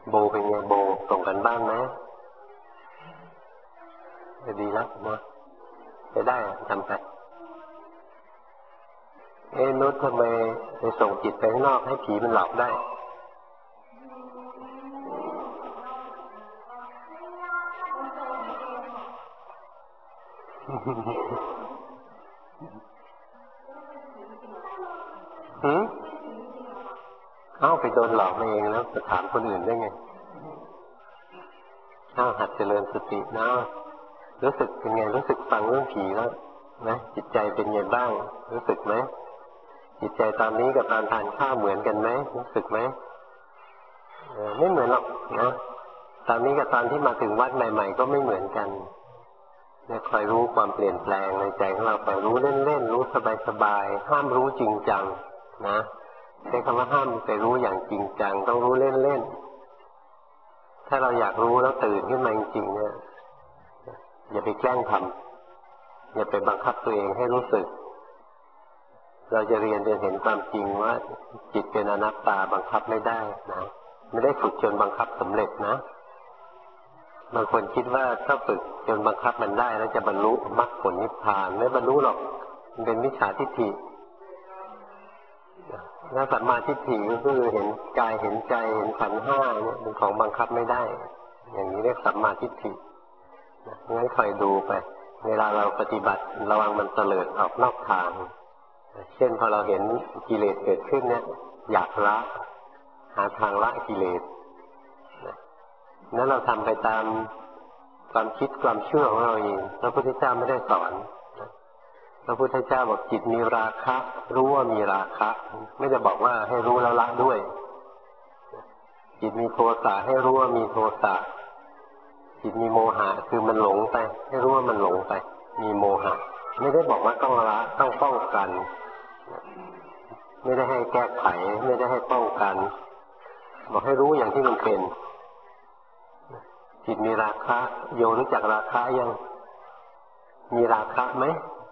โบเป็นไงโบส่งกันบ้านไหมจะดีแล้วนะจะได้ทำไปนุชทำไมไปส่งจิตไปข้างนอกให้ผีมันหลอกได้ไปโดนหลอกมาเองแล้วจะถามคนอื่นได้ไงหัดเจริญสตินะรู้สึกเป็นไงรู้สึกฟังเรื่องผีแล้วนะจิตใจเป็นไงบ้างรู้สึกไหมจิตใจตอนนี้กับตอนทานข้าวเหมือนกันไหมรู้สึกไหมไม่เหมือนหรอกนะตอนนี้กับตอนที่มาถึงวัดใหม่ๆก็ไม่เหมือนกันเนี่ยคอยรู้ความเปลี่ยนแปลงในใจของเราไปรู้เล่นๆรู้สบายๆห้ามรู้จริงจังนะใช้คำว่าห้ามไปรู้อย่างจริงจังต้องรู้เล่นๆถ้าเราอยากรู้แล้วตื่นขึ้นมาจริงๆเนี่ยอย่าไปแกล้งทำอย่าไปบังคับตัวเองให้รู้สึกเราจะเรียนจนเห็นความจริงว่าจิตเป็นอนัตตาบังคับไม่ได้นะไม่ได้ฝึกจนบังคับสำเร็จนะบางคนคิดว่าถ้าฝึกจนบังคับมันได้แล้วจะบรรลุมรรคผลนิพพานไม่บรรลุหรอกมันเป็นมิจฉาทิฏฐิถ้าสัมมาทิฏฐิก็คือเห็นกายเห็นใจเห็นขันธ์ห้าเนี่ยเป็นของบังคับไม่ได้อย่างนี้เรียกสัมมาทิฏฐิงั้นคอยดูไปเวลาเราปฏิบัติระวังมันเตลิดออกนอกทางเช่นพอเราเห็นกิเลสเกิดขึ้นเนี่ยอยากละหาทางละกิเลสนั้นเราทำไปตามความคิดความเชื่อของเราเองพระพุทธเจ้าไม่ได้สอนพระพุทธเจ้าบอกจิตมีราคะรู้ว่ามีราคะไม่ได้บอกว่าให้รู้แล้วละด้วยจิตมีโทสะให้รู้ว่ามีโทสะจิตมีโมหะคือมันหลงไปให้รู้ว่ามันหลงไปมีโมหะไม่ได้บอกว่าต้องละต้องป้องกันไม่ได้ให้แก้ไขไม่ได้ให้ป้องกันบอกให้รู้อย่างที่มันเป็นจิตมีราคะโยรู้จักราคะยังมีราคะไหม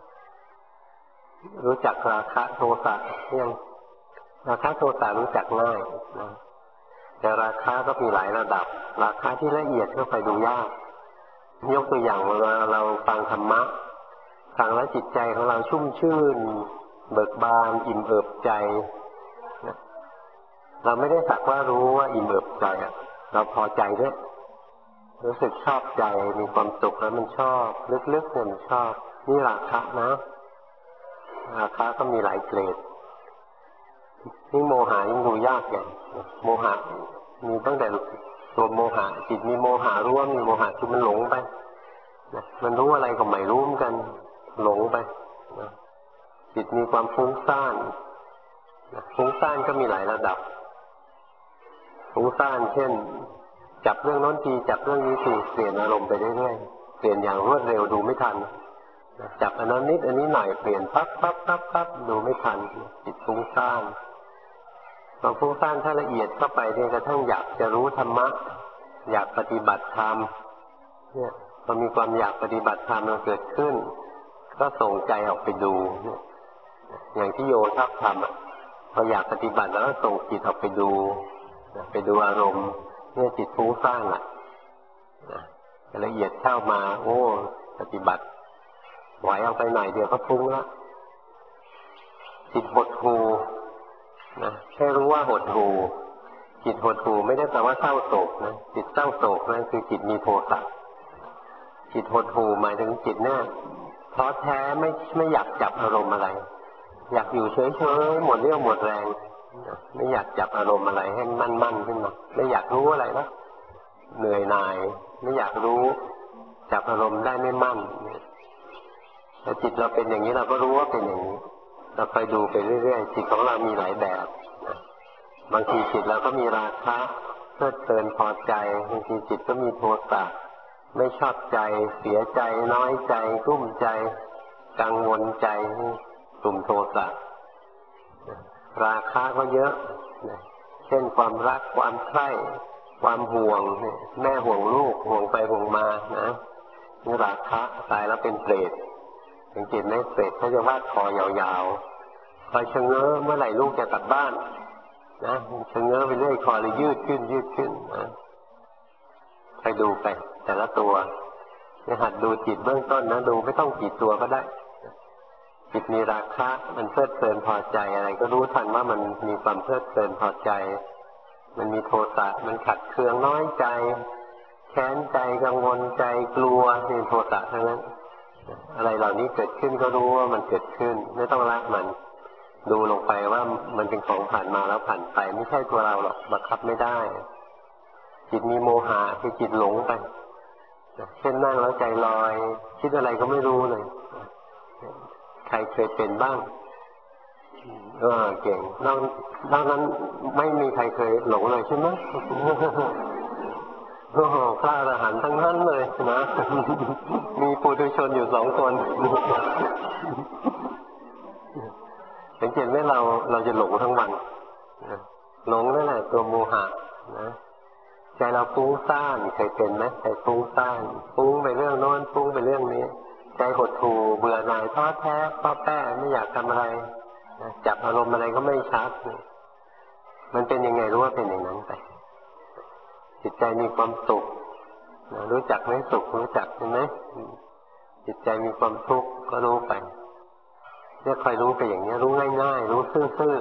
รู้จักราคะโทสะยังราคะโทสะรู้จักง่ายนะแต่ราคะก็มีหลายระดับราคะที่ละเอียดก็ไปดูยากยกตัวอย่างเวลาเราฟังธรรมะฟังแล้วจิตใจของเราชุ่มชื่นเบิกบานอิ่มเอิบใจเราไม่ได้สักว่ารู้ว่าอิ่มเอิบใจเราพอใจด้วยรู้สึกชอบใจมีความสุขแล้วมันชอบลึกๆเนี่ยมันชอบนี่ราคะนะราคะก็มีหลายเกรดนี่โมหะยิ่งดูยากอย่างโมหะมีตั้งแต่ตัวโมหะจิตมีโมหะรู้ว่ามีโมหะคือมันหลงไปมันรู้อะไรก็ไม่รู้เหมือนกันหลงไปจิตมีความฟุ้งซ่านฟุ้งซ่านก็มีหลายระดับฟุ้งซ่านเช่นจับเรื่องโน้นทีจับเรื่องนี้ทีเปลี่ยนอารมณ์ไปเรื่อยๆเปลี่ยนอย่างรวดเร็วดูไม่ทันจับอันนั้นนิดอันนี้หน่อยเปลี่ยนปั๊บดูไม่ทันจิตฟุ้งซ่านพอฟุ้งซ่านถ้าละเอียดเข้าไปเนี่ยกระทั่งอยากจะรู้ธรรมะอยากปฏิบัติธรรมเนี่ยพอมีความอยากปฏิบัติธรรมมันเกิดขึ้นก็ส่งใจออกไปดูอย่างที่โยชอบทำพออยากปฏิบัติแล้วก็ส่งจิตออกไปดูอารมณ์เนี่ยจิตฟุ้งซ่านละเอียดเข้ามาโอ้ปฏิบัติไหวเอาไปหน่อยเดียวก็ฟุ้งแล้วจิตหดหู่นะแค่รู้ว่าหดหู่จิตหดหู่ไม่ได้แปลว่าเศร้าโศกนะจิตเศร้าโศกนั่นคือจิตมีโทสะจิตหดหู่หมายถึงจิตเนี่ยท้อแท้ไม่อยากจับอารมณ์อะไรอยากอยู่เฉยๆหมดเรี่ยวหมดแรงไม่อยากจับอารมณ์อะไรให้มั่นขึ้นมาไม่อยากรู้อะไรนะเหนื่อยหน่ายไม่อยากรู้จับอารมณ์ได้ไม่มั่นแต่จิตเราเป็นอย่างนี้เราก็รู้ว่าเป็นอย่างนี้เราไปดูไปเรื่อยๆจิตของเรามีหลายแบบบางทีจิตเราก็มีราคะเพลิดเพลินพอใจบางทีจิตก็มีโทสะไม่ชอบใจเสียใจน้อยใจกุ้มใจกังวลใจกลุ่มโทสะราคะก็เยอะเช่นความรักความใคร่ความห่วงแม่ห่วงลูกห่วงไปห่วงมานะนี่ราคะตายแล้วเป็นเปรตสังเกตไหมเปรตเขาจะวาดคอยาวๆคอยชะเง้อเมื่อไหร่ลูกจะกลับบ้านนะชะเง้อไปเรื่อยคอเลยยืดขึ้นนะไปดูไปแต่ละตัวให้หัดดูจิตเบื้องต้นนะดูไม่ต้องกี่ตัวก็ได้จิตมีราคะมันเพลิดเพลินพอใจอะไรก็รู้ทันว่ามันมีความเพลิดเพลินพอใจมันมีโทสะมันขัดเคืองน้อยใจแค้นใจกังวลใจกลัวนี่โทสะทั้งนั้นอะไรเหล่านี้เกิดขึ้นก็รู้ว่ามันเกิดขึ้นไม่ต้องละมันดูลงไปว่ามันเป็นของผ่านมาแล้วผ่านไปไม่ใช่ตัวเราหรอกบังคับไม่ได้จิตมีโมหะคือจิตหลงไปเช่นนั่งแล้วใจลอยคิดอะไรก็ไม่รู้เลยใครเคยเป็นบ้างเก่งนอกนั้นไม่มีใครเคยหลงเลยใช่ไหมโอ้โหพระอรหันต์ทั้งนั้นเลยนะมีปุถุชนอยู่2 คนสังเกตไหมเราจะหลงทั้งวันหลงนั่นแหละตัวโมหะนะใจเราฟุ้งซ่านเคยเป็นไหมใจฟุ้งซ่านฟุ้งไปเรื่องโน้นฟุ้งไปเรื่องนี้ใจหดหู่เบื่อหน่ายท้อแท้ป้อแป้ไม่อยากทำอะไรจับอารมณ์อะไรก็ไม่ชัดมันเป็นยังไงรู้ว่าเป็นอย่างนั้นไปจิตใจมีความสุขรู้จักไหมสุขรู้จักใช่ไหมจิตใจมีความทุกข์ก็รู้ไปเนี่ยคอยรู้ไปอย่างนี้รู้ง่ายๆรู้ซื่อ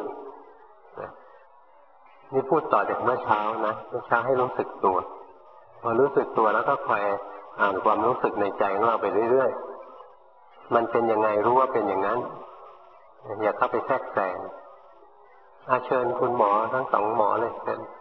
ๆนี่พูดต่อจากเมื่อเช้านะเมื่อเช้าให้รู้สึกตัวพอรู้สึกตัวแล้วก็คอยอ่านความรู้สึกในใจของเราไปเรื่อยๆมันเป็นยังไงรู้ว่าเป็นอย่างนั้นอย่าเข้าไปแทรกแซงเชิญคุณหมอทั้ง2 หมอเลยเชิญ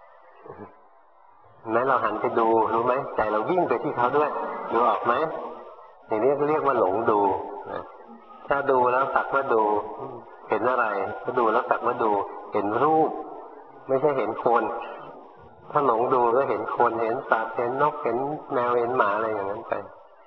แม้เราหันไปดูรู้ไหมใจเราวิ่งไปที่เขาด้วยดูออกไหมอย่างนี้เรียกว่าหลงดูถ้าดูแล้วสักว่าดูเห็นอะไรถ้าดูแล้วสักว่าดูเห็นรูปไม่ใช่เห็นคนถ้าหลงดูก็เห็นคนเห็นสัตว์เห็นนกเห็นแมวเห็นหมาอะไรอย่างนั้นไป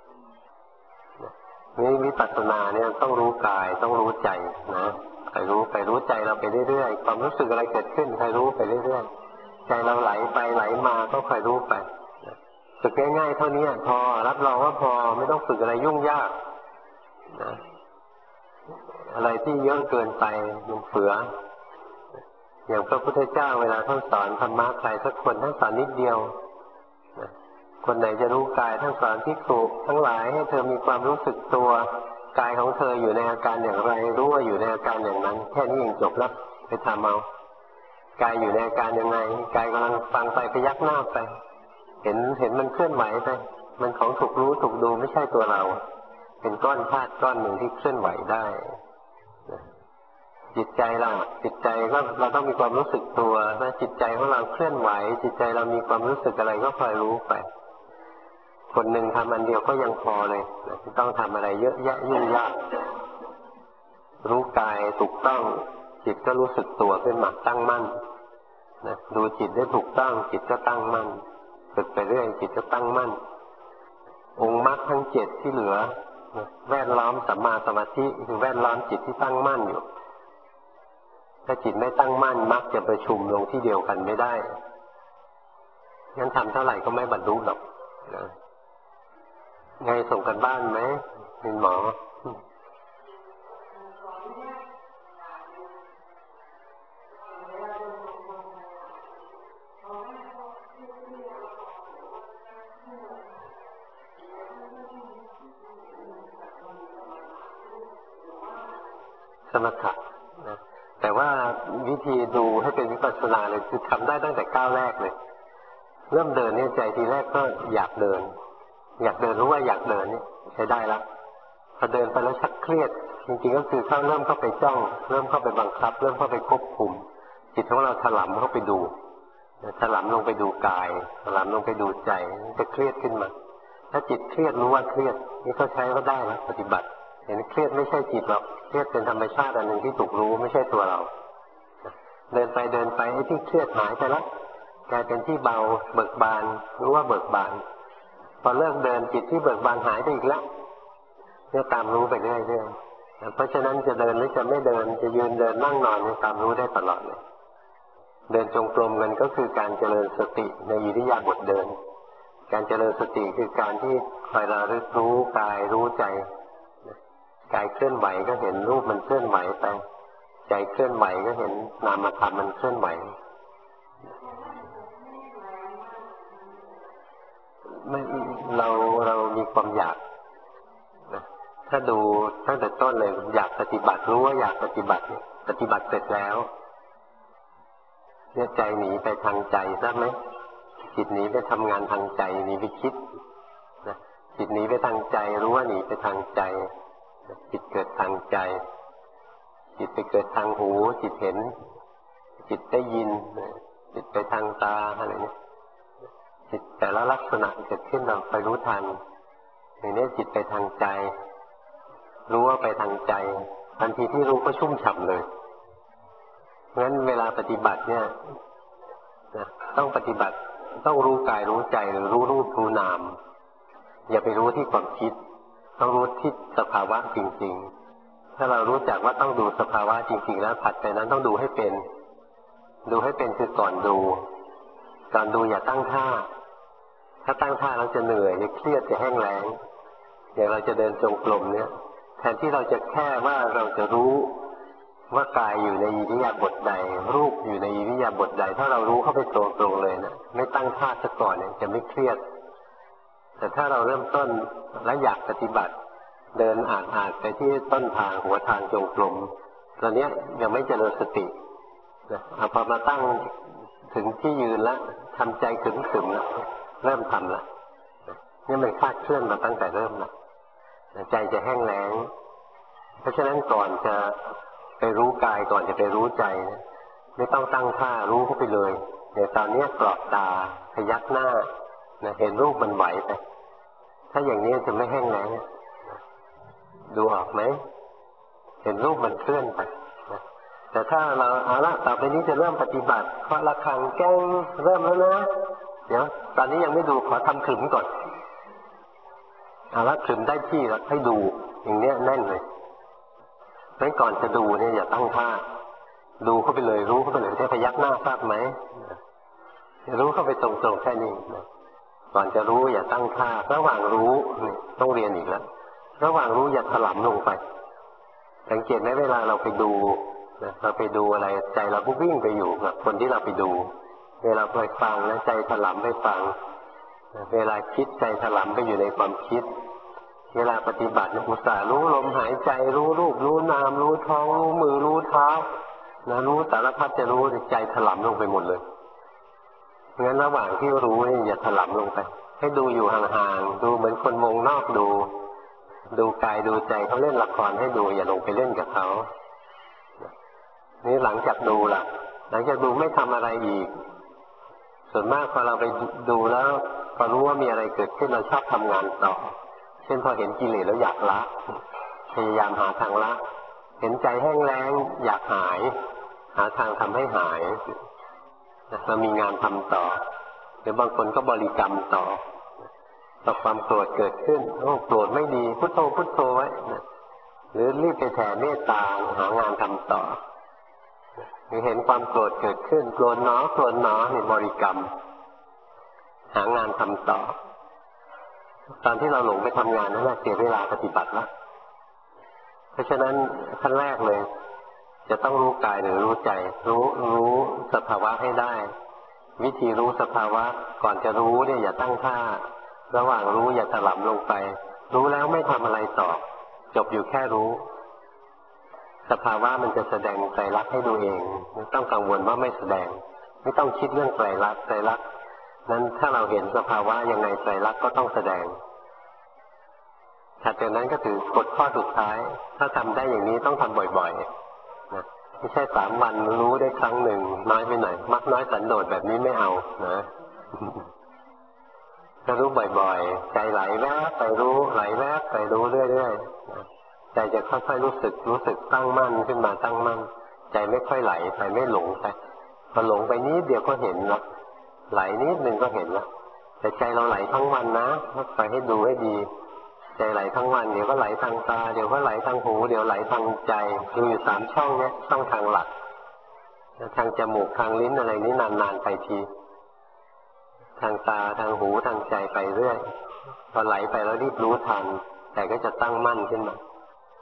นี่วิปัสสนาเนี่ยต้องรู้กายต้องรู้ใจนะไปรู้ใจเราไปเรื่อยๆความรู้สึกอะไรเกิดขึ้นไปรู้ไปเรื่อยๆใจเราไหลไปไหลมาก็คอยรู้ไปฝึกง่ายๆเท่านี้พอรับรองว่าพอไม่ต้องฝึกอะไรยุ่งยากนะอะไรที่เยอะเกินไปมันเฟืออย่างพระพุทธเจ้าเวลาท่านสอนธรรมะใครสักคนท่านสอนนิดเดียวคนไหนจะรู้กายท่านสอนภิกษุทั้งหลายให้เธอมีความรู้สึกตัวกายของเธออยู่ในอาการอย่างไรรู้ว่าอยู่ในอาการอย่างนั้นแค่นี้เองจบแล้วไปทำเอากายอยู่ในอาการยังไงกายกำลังฟังไปพยักหน้าไปเห็นมันเคลื่อนไหวไปมันของถูกรู้ถูกดูไม่ใช่ตัวเราเป็นก้อนธาตุก้อนหนึ่งที่เคลื่อนไหวได้จิตใจก็เราต้องมีความรู้สึกตัวถ้าจิตใจของเราเคลื่อนไหวจิตใจเรามีความรู้สึกอะไรก็คอยรู้ไปคนหนึ่งทำอันเดียวก็ยังพอเลยไม่ต้องทำอะไรเยอะแยะยุ่งยากรู้กายถูกต้องจิตก็รู้สึกตัวขึ้นมาตั้งมั่นดูจิตได้ถูกต้องจิตก็ตั้งมั่นฝึกไปเรื่อยจิตก็ตั้งมั่นองค์มรรคทั้ง7ที่เหลือแวดล้อมสัมมาสมาธิคือแวดล้อมจิตที่ตั้งมั่นอยู่ถ้าจิตไม่ตั้งมั่นมรรคจะประชุมลงที่เดียวกันไม่ได้งั้นทำเท่าไหร่ก็ไม่บรรลุหรอกไงส่งกันบ้านไหมเป็นหมอสมถะนะแต่ว่าวิธีดูให้เป็นวิปัสสนาเลยคือทำได้ตั้งแต่ก้าวแรกเลยเริ่มเดินเนี่ยใจทีแรกก็อยากเดินรู้ว่าอยากเดินนี่ใช้ได้แล้วพอเดินไปแล้วชักเครียดจริงๆก็คือเริ่มเข้าไปจ้องเริ่มเข้าไปบังคับเริ่มเข้าไปควบคุมจิตของเราถลำเข้าไปดูถลำลงไปดูกายถลำลงไปดูใจจะเครียดขึ้นมาถ้าจิตเครียดรู้ว่าเครียดนี่ก็ใช้ก็ได้แล้วปฏิบัติเห็นเครียดไม่ใช่จิตหรอกเครียดเป็นธรรมชาติอันหนึ่งที่ถูกรู้ไม่ใช่ตัวเราเดินไปไอ้ที่เครียดหายไปแล้วกลายเป็นที่เบาเบิกบานรู้ว่าเบิกบานพอเลิกเดินจิตที่เบิกบานหายไปอีกแล้วเนี่ยตามรู้ไปเรื่อยๆเพราะฉะนั้นจะเดินหรือจะไม่เดินจะยืนเดินนั่งนอนเนี่ยตามรู้ได้ตลอดเลยเดินจงกรมกันก็คือการเจริญสติในอิริยาบถเดินการเจริญสติคือการที่คอยระลึกรู้กายรู้ใจกายเคลื่อนไหวก็เห็นรูปมันเคลื่อนไหวไปใจเคลื่อนไหวก็เห็นนามธรรมมันเคลื่อนไหวไม่เรามีความอยากนะถ้าดูตั้งแต่ต้นเลยอยากปฏิบัติรู้ว่าอยากปฏิบัติปฏิบัติเสร็จแล้วเนี่ยใจหนีไปทางใจทราบไหมจิตหนีไปทำงานทางใจหนีไปคิดนะจิตหนีไปทางใจรู้ว่าหนีไปทางใจจิตเกิดทางใจจิตไปเกิดทางหูจิตเห็นจิตได้ยินจิตไปทางตาอะไรเนี่ยจิตแต่ละลักษณะเกิดขึ้นเราไปรู้ทันอย่างนี้จิตไปทางใจรู้ว่าไปทางใจทันทีที่รู้ก็ชุ่มฉ่ำเลยงั้นเวลาปฏิบัติเนี่ยต้องปฏิบัติต้องรู้กายรู้ใจหรือรู้รูปรู้นามอย่าไปรู้ที่ความคิดต้องรู้ที่สภาวะจริงๆถ้าเรารู้จักว่าต้องดูสภาวะจริงๆแล้วถัดไปนั้นต้องดูให้เป็นดูให้เป็นคือก่อนดูอย่าตั้งท่าถ้าตั้งท่าเราจะเหนื่อยจะเครียดจะแห้งแล้งอย่างเราจะเดินจงกรมเนี่ยแทนที่เราจะแค่ว่าเราจะรู้ว่ากายอยู่ในอิริยาบถใดรูปอยู่ในอิริยาบถใดถ้าเรารู้เข้าไปตรงๆเลยนะไม่ตั้งท่าซะก่อนเนี่ยจะไม่เครียดแต่ถ้าเราเริ่มต้นและอยากปฏิบัติเดินอ่านไปที่ต้นทางหัวทางจงกรมตอนนี้ยังไม่เจริญสตินะพอมาตั้งถึงที่ยืนแล้วทำใจขึงๆแล้วเริ่มทำแล้วนี่มันคลาดเคลื่อนมาตั้งแต่เริ่มแล้วใจจะแห้งแล้งเพราะฉะนั้นก่อนจะไปรู้กายก่อนจะไปรู้ใจไม่ต้องตั้งท่ารู้เข้าไปเลยเดี๋ยวตอนนี้กรอบตาพยักหน้าเห็นรูปมันไหวไปถ้าอย่างนี้จะไม่แห้งแล้งดูออกไหมเห็นรูปมันเคลื่อนไปแต่ถ้าเราเอาละต่อไปนี้จะเริ่มปฏิบัติเพราะระฆังแก้งเริ่มแล้วนะเดี๋ยวตอนนี้ยังไม่ดูขอทำขลุ่มก่อนเอาละขลุ่มได้ที่แล้วให้ดูอย่างเนี้ยแน่นเลยงั้นก่อนจะดูเนี่ยอย่าตั้งท่าดูเข้าไปเลยรู้เข้าไปเลยได้พยักหน้าทราบไหมรู้เข้าไปตรงๆแค่นี้ก่อนจะรู้อย่าตั้งท่าระหว่างรู้ต้องเรียนอีกแล้วระหว่างรู้อย่าถลำลงไปสังเกตไหมเวลาเราไปดูเราไปดูอะไรใจเราก็วิ่งไปอยู่กับคนที่เราไปดูเวลาไปฟังแล้วใจถลำไปฟังเวลาคิดใจถลำไปอยู่ในความคิดเวลาปฏิบัติอุตส่าห์รู้ลมหายใจรู้รูปรู้นามรู้ท้องรู้มือรู้เท้ารู้สารพัดจะรู้ใจถลำลงไปหมดเลยงั้นระหว่างที่รู้นี่อย่าถลำลงไปให้ดูอยู่ห่างๆดูเหมือนคนวงนอกดูกายดูใจเขาเล่นละครให้ดูอย่าลงไปเล่นกับเขานี่หลังจากดูล่ะหลังจากดูไม่ทำอะไรอีกส่วนมากพอเราไปดูแล้วพอรู้ว่ามีอะไรเกิดขึ้นเราชอบทำงานต่อเช่นพอเห็นกิเลสแล้วอยากละพยายามหาทางละเห็นใจแห้งแล้งอยากหายหาทางทำให้หายเรามีงานทำต่อหรือบางคนก็บริกรรมต่อความโกรธเกิดขึ้นโกรธไม่ดีพุทโธพุทโธไว้หรือรีบไปแผ่เมตตาหางานทำต่อหรือเห็นความโกรธเกิดขึ้นโกรธหนอโกรธหนอนี่บริกรรมหางานทำต่อตอนที่เราหลงไปทำงานนั่นแหละเสียเวลาปฏิบัติแล้วเพราะฉะนั้นขั้นแรกเลยจะต้องรู้กายหรือรู้ใจรู้สภาวะให้ได้วิธีรู้สภาวะก่อนจะรู้เนี่ยอย่าตั้งท่าระหว่างรู้อย่าถลำลงไปรู้แล้วไม่ทำอะไรต่อจบอยู่แค่รู้สภาวะมันจะแสดงไตรลักษณ์ให้ดูเองไม่ต้องกังวลว่าไม่แสดงไม่ต้องคิดเรื่องไตรลักษณ์นั้นถ้าเราเห็นสภาวะยังไงไตรลักษณ์ก็ต้องแสดงถัดจากนั้นก็ถือกฎข้อสุดท้ายถ้าทำได้อย่างนี้ต้องทำบ่อยๆนะไม่ใช่3 วันรู้ได้ครั้งหนึ่งน้อยไปหน่อยมักน้อยสันโดษแบบนี้ไม่เอานะถ้ารู้บ่อยๆใจไหลแวบไปรู้ไหลแวบไปรู้เรื่อยๆใจจะค่อยๆรู้สึกตั้งมั่นขึ้นมาตั้งมั่นใจไม่ค่อยไหลไปไม่หลงไปพอหลงไปนิดเดียวก็เห็นละไหลนิดนึงก็เห็นละแต่ใจเราไหลทั้งวันนะไปให้ดูให้ดีใจไหลทั้งวันเดี๋ยวก็ไหลทางตาเดี๋ยวก็ไหลทางหูเดี๋ยวไหลทางใจดูอยู่3 ช่องเนี้ยช่องทางหลักทางจมูกทางลิ้นอะไรนี้นานๆไปทีทางตาทางหูทางใจไปเรื่อยพอไหลไปแล้วรีบรู้ทันแต่ก็จะตั้งมั่นขึ้นมา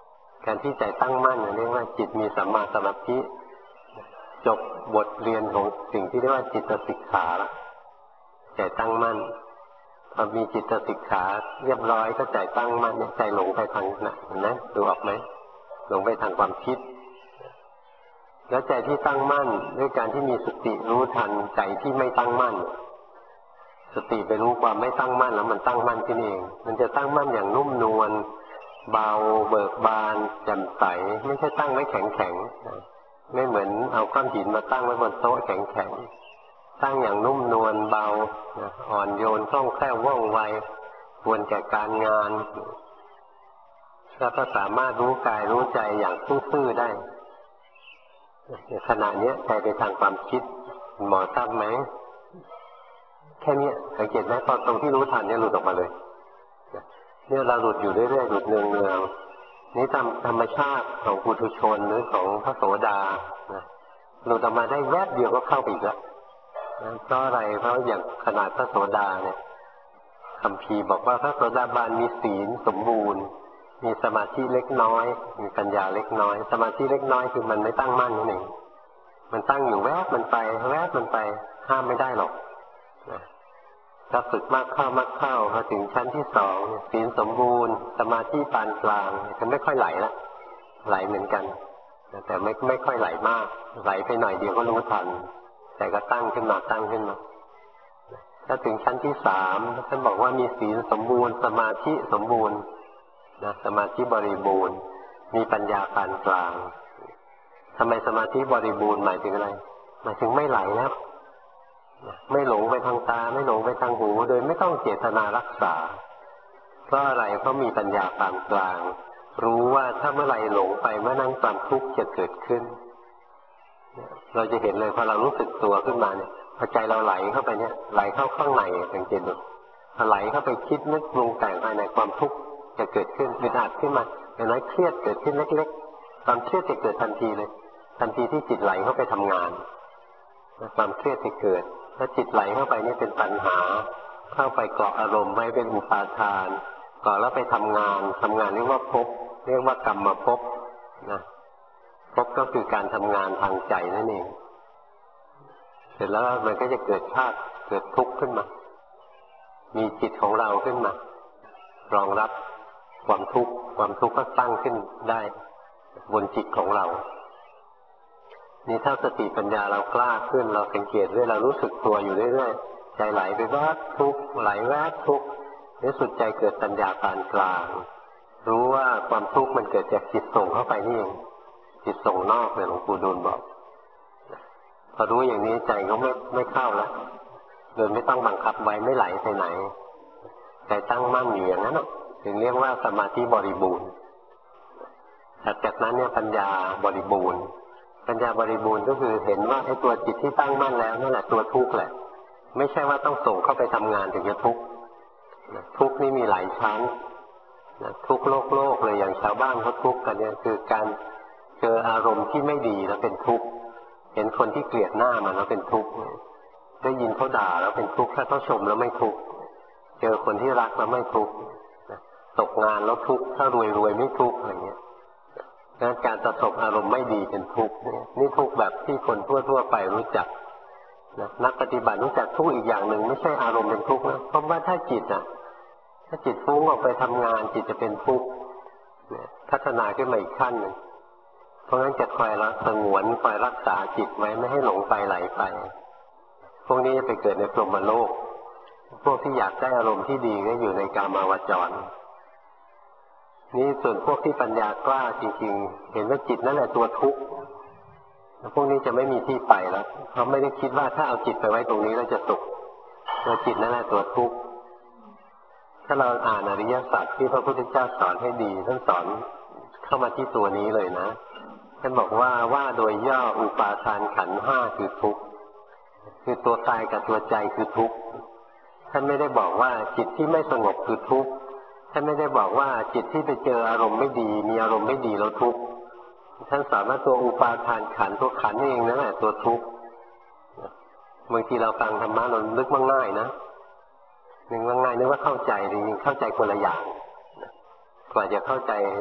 การที่ใจตั้งมั่นเรียกว่าจิตมีสัมมาสมาธิจบบทเรียนของสิ่งที่เรียกว่าจิตสิกขาละใจตั้งมั่นพอมีจิตสิกขาเรียบร้อยก็ใจตั้งมั่นเนี่ยใจหลงไปทางไหนเห็นไหมดูออกไหมหลงไปทางความคิดแล้วใจที่ตั้งมั่นด้วยการที่มีสติรู้ทันใจที่ไม่ตั้งมั่นสติไปรู้ความไม่ตั้งมั่นแล้วมันตั้งมั่นขึ้นเองมันจะตั้งมั่นอย่างนุ่มนวลเบาเบิกบานแจ่มใสไม่ใช่ตั้งไว้แข็งแข็งไม่เหมือนเอาก้อนหินมาตั้งไว้บนโต๊ะแข็งแข็งตั้งอย่างนุ่มนวลเบาอ่อนโยนคล่องแคล่วว่องไวควรแก่การงานแล้วก็สามารถรู้กายรู้ใจอย่างซื่อๆได้ขณะนี้ใจไปทางความคิดหมอทราบไหมแค่นี้สังเกตไหมพอตรงที่รู้ทันเนี่ยหลุดออกมาเลยเนี่ยเราหลุดอยู่เรื่อยๆหลุดเนืองๆนี่ตามธรรมชาติของปุถุชนหรือของพระโสดาหลุดออกมาได้แวบเดียวก็เข้าไปอีกแล้วเพราะอะไรเพราะอย่างขนาดพระโสดาเนี่ยคัมภีร์บอกว่าพระโสดาบันมีศีลสมบูรณ์มีสมาธิเล็กน้อยมีปัญญาเล็กน้อยสมาธิเล็กน้อยคือมันไม่ตั้งมั่นนั่นเองมันตั้งอยู่แวบมันไปแวบมันไปห้ามไม่ได้หรอกถ้าฝึกมากเข้าพอถึงชั้นที่สองศีลสมบูรณ์สมาธิปานกลางจะไม่ค่อยไหลละไหลเหมือนกันแต่ไม่ค่อยไหลมากไหลไปหน่อยเดียวก็รู้ทันแต่ก็ตั้งขึ้นมาถ้าถึงชั้นที่สามท่านบอกว่ามีศีลสมบูรณ์สมาธิสมบูรณ์สมาธิบริบูรณ์มีปัญญาปานกลางทำไมสมาธิบริบูรณ์หมายถึงอะไรหมายถึงไม่ไหลแล้วไม่หลงไปทางตาไม่หลงไปทางหูโดยไม่ต้องเจตนารักษาเพราะอะไรเพราะมีปัญญาปานกลางรู้ว่าถ้าเมื่อไหร่หลงไปเมื่อนั้นความทุกข์จะเกิดขึ้นเราจะเห็นเลยพอเรารู้สึกตัวขึ้นมาเนี่ยพอใจเราไหลเข้าไปเนี่ยไหลเข้าข้างในสังเกตดูพอไหลเข้าไปคิดนึกปรุงแต่งภายในความทุกข์จะเกิดขึ้นอึดอัดขึ้นมาอย่างน้อยเครียดเกิดขึ้นเล็กๆความเครียดจะเกิดทันทีเลยทันทีที่จิตไหลเข้าไปทำงานความเครียดจะเกิดถ้าจิตไหลเข้าไปนี่เป็นปัญหาเข้าไปเกาะอารมณ์ไว้เป็นอุปาทานเกาะแล้วไปทำงานเรียกว่าภพเรียกว่ากรรมภพนะภพก็คือการทำงานทางใจนั่นเองเสร็จแล้วมันก็จะเกิดชาติเกิดทุกข์ขึ้นมามีจิตของเราขึ้นมารองรับความทุกข์ก็ตั้งขึ้นได้บนจิตของเรานี่ถ้าสติปัญญาเรากล้าขึ้นเราสังเกตเรารู้สึกตัวอยู่เรื่อยๆใจไหลไปแวบทุกข์ไหลแวบทุกข์ในสุดใจเกิดปัญญาปานกลางรู้ว่าความทุกข์มันเกิดจากจิตส่งเข้าไปนี่เองจิตส่งนอกเนี่ยหลวงปู่ดูลบอกพอรู้อย่างนี้ใจก็ไม่เข้าแล้วโดยไม่ต้องบังคับไว้ไม่ไหลไปไหนใจตั้งมั่นอยู่อย่างนั้นถึงเรียกว่าสมาธิบริบูรณ์จากนั้นเนี่ยปัญญาบริบูรณ์ก็คือเห็นว่าไอ้ตัวจิตที่ตั้งมั่นแล้วนั่นแหละตัวทุกข์แหละไม่ใช่ว่าต้องส่งเข้าไปทำงานถึงจะทุกข์ทุกข์นี่มีหลายชั้นทุกข์โลกเลยอย่างชาวบ้านเขาทุกข์กันเนี่ยคือการเจออารมณ์ที่ไม่ดีแล้วเป็นทุกข์เห็นคนที่เกลียดหน้ามันแล้วเป็นทุกข์ได้ยินเขาด่าแล้วเป็นทุกข์ถ้าเขาชมแล้วไม่ทุกข์เจอคนที่รักแล้วไม่ทุกข์ตกงานแล้วทุกข์ถ้ารวยไม่ทุกข์อะไรเงี้ยการประสบอารมณ์ไม่ดีเป็นทุกข์นี่ทุกข์แบบที่คนทั่วไปรู้จักนักปฏิบัติรู้จักทุกข์อีกอย่างหนึ่งไม่ใช่อารมณ์เป็นทุกข์นะเพราะว่าถ้าจิตฟุ้งออกไปทำงานจิตจะเป็นทุกข์พัฒนาขึ้นมาอีกขั้นหนึ่งเพราะงั้นจะคอยสงวนคอยรักษาจิตไว้ไม่ให้หลงไปไหลไปพวกนี้จะไปเกิดในพรหมโลกพวกที่อยากได้อารมณ์ที่ดีก็อยู่ในกามาวจรนี่ส่วนพวกที่ปัญญากล้าจริงๆเห็นว่าจิตนั่นแหละตัวทุกข์พวกนี้จะไม่มีที่ไปแล้วเพราะไม่ได้คิดว่าถ้าเอาจิตไปไว้ตรงนี้แล้วจะสุขตัวจิตนั่นแหละตัวทุกข์ถ้าเราอ่านอริยสัจที่พระพุทธเจ้าสอนให้ดีท่านสอนเข้ามาที่ตัวนี้เลยนะท่านบอกว่าโดยย่ออุปาทานขันธ์ห้าคือทุกข์คือตัวกายกับตัวใจคือทุกข์ท่านไม่ได้บอกว่าจิตที่ไม่สงบคือทุกข์ท่านไม่ได้บอกว่าจิตที่ไปเจออารมณ์ไม่ดีมีอารมณ์ไม่ดีแล้วทุกข์ท่านสอนว่าตัวอุปาทานขันธ์ตัวขันธ์เองนั่นแหละตัวทุกข์บางทีเราฟังธรรมะเรานึกว่าง่ายนะนึกว่าเข้าใจจริงๆเข้าใจคนละอย่างกว่าจะเข้าใจ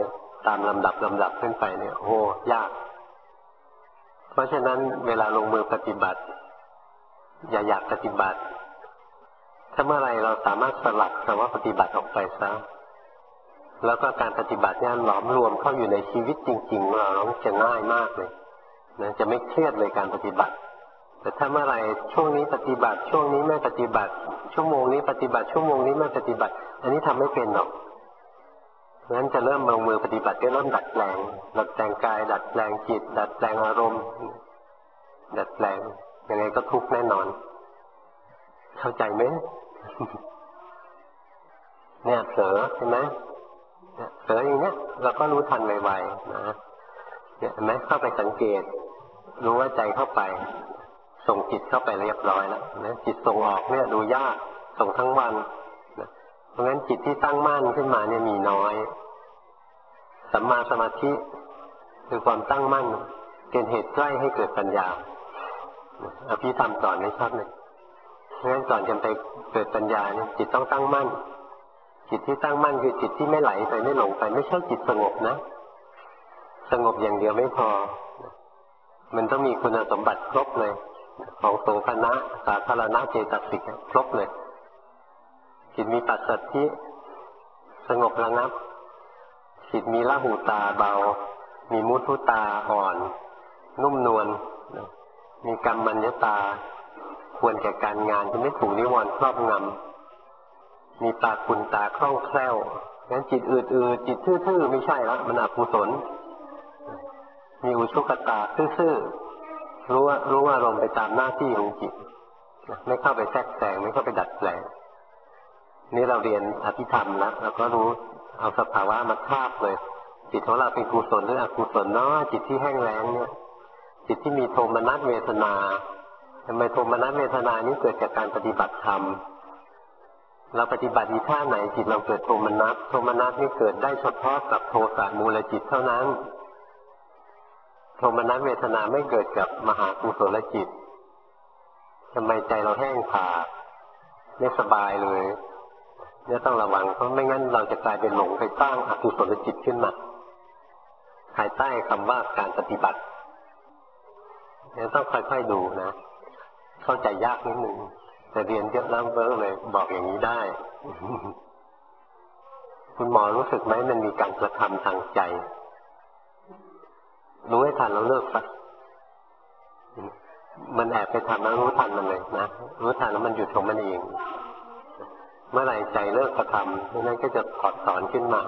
ตามลำดับขึ้นไปเนี่ยโอ้ยากเพราะฉะนั้นเวลาลงมือปฏิบัติอย่าอยากปฏิบัติถ้าเมื่อไรเราสามารถสลัดคำว่าปฏิบัติออกไปซะแล้วก็การปฏิบัติเนี่ยหลอมรวมเข้าอยู่ในชีวิตจริงๆเราจะง่ายมากเลยนะจะไม่เครียดเลยการปฏิบัติแต่ถ้าเมื่อไรช่วงนี้ปฏิบัติช่วงนี้ไม่ปฏิบัติชั่วโมงนี้ปฏิบัติชั่วโมงนี้ไม่ปฏิบัติอันนี้ทำไม่เป็นหรอกเพราะฉะนั้นจะเริ่มลงมือปฏิบัติก็เริ่มดัดแปลงกายดัดแปลงจิตดัดแปลงอารมณ์ดัดแปลงยังไงก็ทุกข์แน่นอนเข้าใจไหม เนี่ยเผลอใช่ไหมเผลออย่างเนี้ยเราก็รู้ทันไวๆนะเนี่ยเห็นไหมเข้าไปสังเกตรู้ว่าใจเข้าไปส่งจิตเข้าไปเรียบร้อยแล้วนะจิตส่งออกเนี่ยดูยากส่งทั้งวันนะเพราะงั้นจิตที่ตั้งมั่นขึ้นมาเนี่ยมีน้อยสัมมาสมาธิคือความตั้งมั่นเป็นเหตุใกล้ให้เกิดปัญญาอภิธรรมสอนในชอบหนึ่งเพราะฉะนั้นก่อนจะไปเกิดปัญญาเนี่ยจิตต้องตั้งมั่นจิตที่ตั้งมั่นคือจิตที่ไม่ไหลไปไม่หลงไปไม่ใช่จิตสงบนะสงบอย่างเดียวไม่พอมันต้องมีคุณสมบัติครบเลยของโสภณะสาธารณะเจตสิกครบเลยจิตมีปัสสัทธิสงบระงับจิตมีละหูตาเบามีมุทุตาอ่อนนุ่มนวลมีกรรมัญญตาควรแก่การงานจะไม่ถูกนิวรณ์ครอบงำมีตาคุณตาคล่องแคล่วงั้นจิตอืดจิตทื่อๆไม่ใช่แล้วมันอกุศลมีอุชุกตาซื่อๆรู้ว่าลงไปตามหน้าที่ของจิตไม่เข้าไปแทรกแซงไม่เข้าไปดัดแปลงนี่เราเรียนอภิธรรมแล้วเราก็รู้เอาสภาวะมาทาบเลยจิตของเราเป็นกุศลหรืออกุศลเนาะจิตที่แห้งแล้งเนี่ยจิตที่มีโทมนัสเวทนาทำไมโทมนัสเวทนานี้เกิดจากการปฏิบัติธรรมเราปฏิบัติอีท่าไหนจิตเราเกิดโทมนัสนี่เกิดได้เฉพาะกับโทสะมูลจิตเท่านั้นโทมนัสเวทนาไม่เกิดกับมหากุศลจิตทำไมใจเราแห้งผากไม่สบายเลยเนี่ยต้องระวังเพราะไม่งั้นเราจะกลายเป็นหลงไปสร้างอกุศลจิตขึ้นมาภายใต้คำว่าการปฏิบัติเนี่ยต้องค่อยๆดูนะเข้าใจยากนิดนึงแต่เรียนเยอะแล้วเวิร์กเลยบอกอย่างนี้ได้ คุณหมอรู้สึกไหมมันมีการกระทำทางใจรู้ให้ทันแล้วเลิกซะมันแอบไปทำแล้วรู้ทันมันเลยนะรู้ทันแล้วมันหยุดของมันเองเมื่อไหร่ใจเลิกกระทำนั่นก็จะถอดถอนขึ้นมา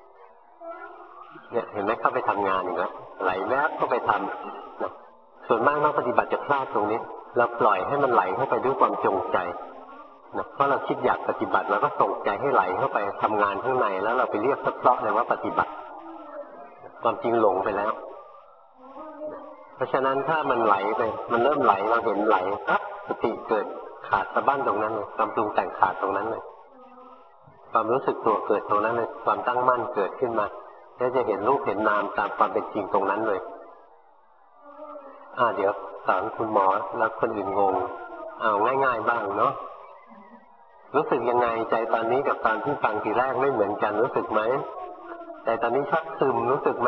เนี่ยเห็นไหมเข้าไปทำงานอีกแล้วไหลแวบเข้าไปทำนะส่วนมากนักปฏิบัติจะพลาดตรงนี้เราปล่อยให้มันไหลเข้าไปด้วยความจงใจนะเพราะเราคิดอยากปฏิบัติเราก็ส่งใจให้ไหลเข้าไปทำงานข้างในแล้วเราไปเรียกเพราะเลยว่าปฏิบัติความจริงหลงไปแล้วเพราะฉะนั้นถ้ามันไหลไปมันเริ่มไหลเราเห็นไหลปั๊บสติเกิดขาดสะบั้นตรงนั้นเลยความปรุงแต่งขาดตรงนั้นเลยความรู้สึกตัวเกิดตรงนั้นเลยความตั้งมั่นเกิดขึ้นมาแล้วจะเห็นรูปเห็นนามตามความเป็นจริงตรงนั้นเลยเดี๋ยวสอนคุณหมอแล้วคนอื่นงงเอาง่ายๆบ้างเนาะรู้สึกยังไงใจตอนนี้กับตอนที่ฟังทีแรกไม่เหมือนกันรู้สึกไหมแต่ตอนนี้ชักซึมรู้สึกไหม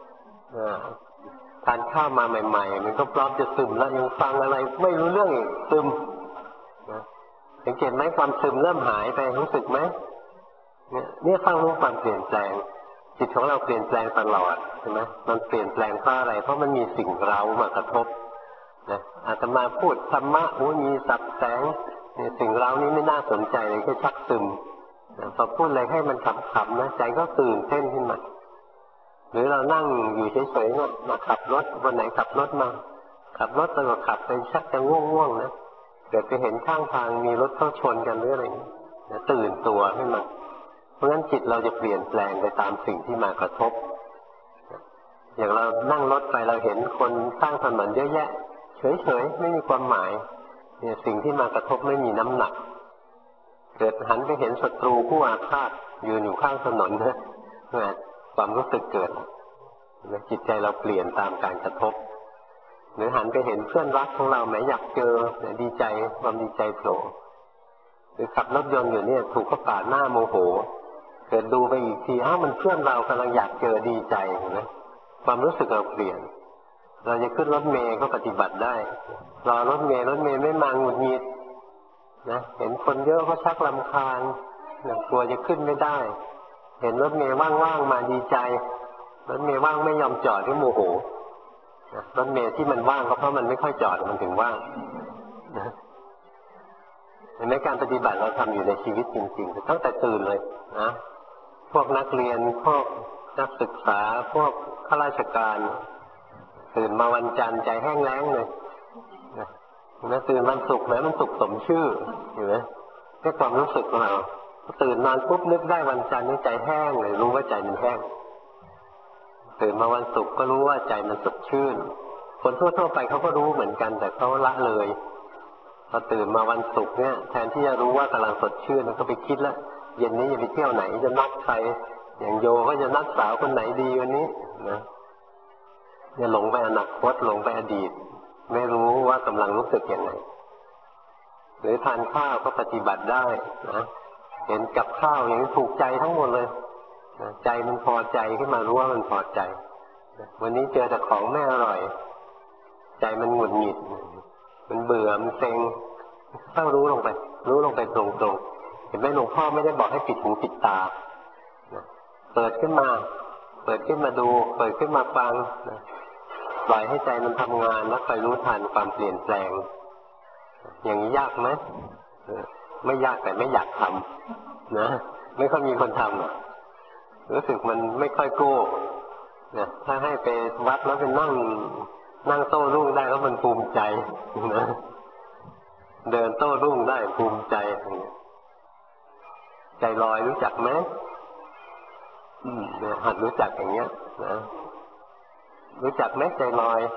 ทานข้าวมาใหม่ๆมันก็พร้อมจะซึมแล้วยังฟังอะไรไม่รู้เรื่องอีกซึมสังเกตไหมความซึมเริ่มหายไปรู้สึกไหมเนี่ยฟังรู้ความเปลี่ยนแปลงจิตของเราเปลี่ยนแปลงตลอดใช่ไหมมันเปลี่ยนแปลงเพราะอะไรเพราะมันมีสิ่งเร้ามากระทบนะอาตมาพูดธรรมะมีสับแสงเนี่ยสิ่งเร้านี้ไม่น่าสนใจเลยก็ชักซึมพอพูดอะไรให้มันขำๆนะใจก็ตื่นเต้นขึ้นมาหรือเรานั่งอยู่เฉยๆเนี่ยมาขับรถวันไหนขับรถมาขับรถแล้วก็ขับไปชักจะง่วงๆนะเกิดไปเห็นข้างทางมีรถเข้าชนกันหรืออะไรตื่นตัวขึ้นมาเพราะงั้นจิตเราจะเปลี่ยนแปลงไปตามสิ่งที่มากระทบอย่างเรานั่งรถไปเราเห็นคนข้างถนนเยอะแยะเฉยๆไม่มีความหมายเนี่ยสิ่งที่มากระทบไม่มีน้ำหนักเกิดหันไปเห็นศัตรูผู้อาฆาตยืนอยู่ข้างถนนนะความรู้สึกเกิดจิตใจเราเปลี่ยนตามการกระทบหรือหันไปเห็นเพื่อนรักของเราแม้อยากเจอดีใจความดีใจโผล่หรือขับรถยนต์อยู่เนี่ยถูกเขาปาดหน้าโมโหเกิดดูไปอีกทีมันเพื่อนเรากำลังอยากเจอดีใจนะความรู้สึกเราเปลี่ยนเราจะขึ้นรถเมล์ก็ปฏิบัติได้รอรถเมล์ไม่มาหงุดหงิดนะเห็นคนเยอะก็ชักรำคาญกลัวจะขึ้นไม่ได้เห็นรถเมล์ว่างๆมาดีใจรถเมล์ว่างไม่ยอมจอดก็โมโหรถเมล์ที่มันว่างก็เพราะมันไม่ค่อยจอดมันถึงว่างในการปฏิบัติเราทำอยู่ในชีวิตจริงๆตั้งแต่ตื่นเลยนะพวกนักเรียนพวกนักศึกษาพวกข้าราชการตื่นมาวันจันทร์ใจแห้งแล้งเลยนะตื่นวันศุกร์แม้มันศุกร์สมชื่อเห็นไหมแค่ความรู้สึกของเราตื่นนอนปุ๊บนึกได้วันจันทร์นี่ใจแห้งเลยรู้ว่าใจมันแห้งตื่นมาวันศุกร์ก็รู้ว่าใจมันสดชื่นคนทั่วๆไปเขาก็รู้เหมือนกันแต่เขาละเลยพอตื่นมาวันศุกร์เนี่ยแทนที่จะรู้ว่ากำลังสดชื่นก็ไปคิดแล้วเย็นนี้จะไปเที่ยวไหนจะนัดใครอย่างโยก็จะนัดสาวคนไหนดีวันนี้นะเนี่ยหลงไปอนาคตหลงไปอดีตไม่รู้ว่ากำลังรู้สึกอย่างไรหรือทานข้าวก็ปฏิบัติได้นะเห็นกับข้าวอย่างนี้ถูกใจทั้งหมดเลยนะใจมันพอใจขึ้นมารู้ว่ามันพอใจนะวันนี้เจอแต่ของไม่อร่อยใจมันหงุดหงิดมันเบื่อมันเซ็งต้องรู้ลงไปตรงๆเห็นไหมหลวงพ่อไม่ได้บอกให้ปิดหูปิดตาเปิดขึ้นมาดูเปิดขึ้นมาฟังปล่อยให้ใจมันทำงานแล้วคอยรู้ทันความเปลี่ยนแปลงอย่างนี้ยากไหมไม่ยากแต่ไม่อยากทำนะไม่ค่อยมีคนทำรู้สึกมันไม่ค่อยโก้นะถ้าให้ไปวัดแล้วไปนั่งโต้รุ่งได้แล้วมันภูมิใจนะเดินโต้รุ่งได้ภูมิใจใจลอยรู้จักไหมเนี่ยหัดรู้จักอย่างเงี้ยนะรู้จักไหมใจลอย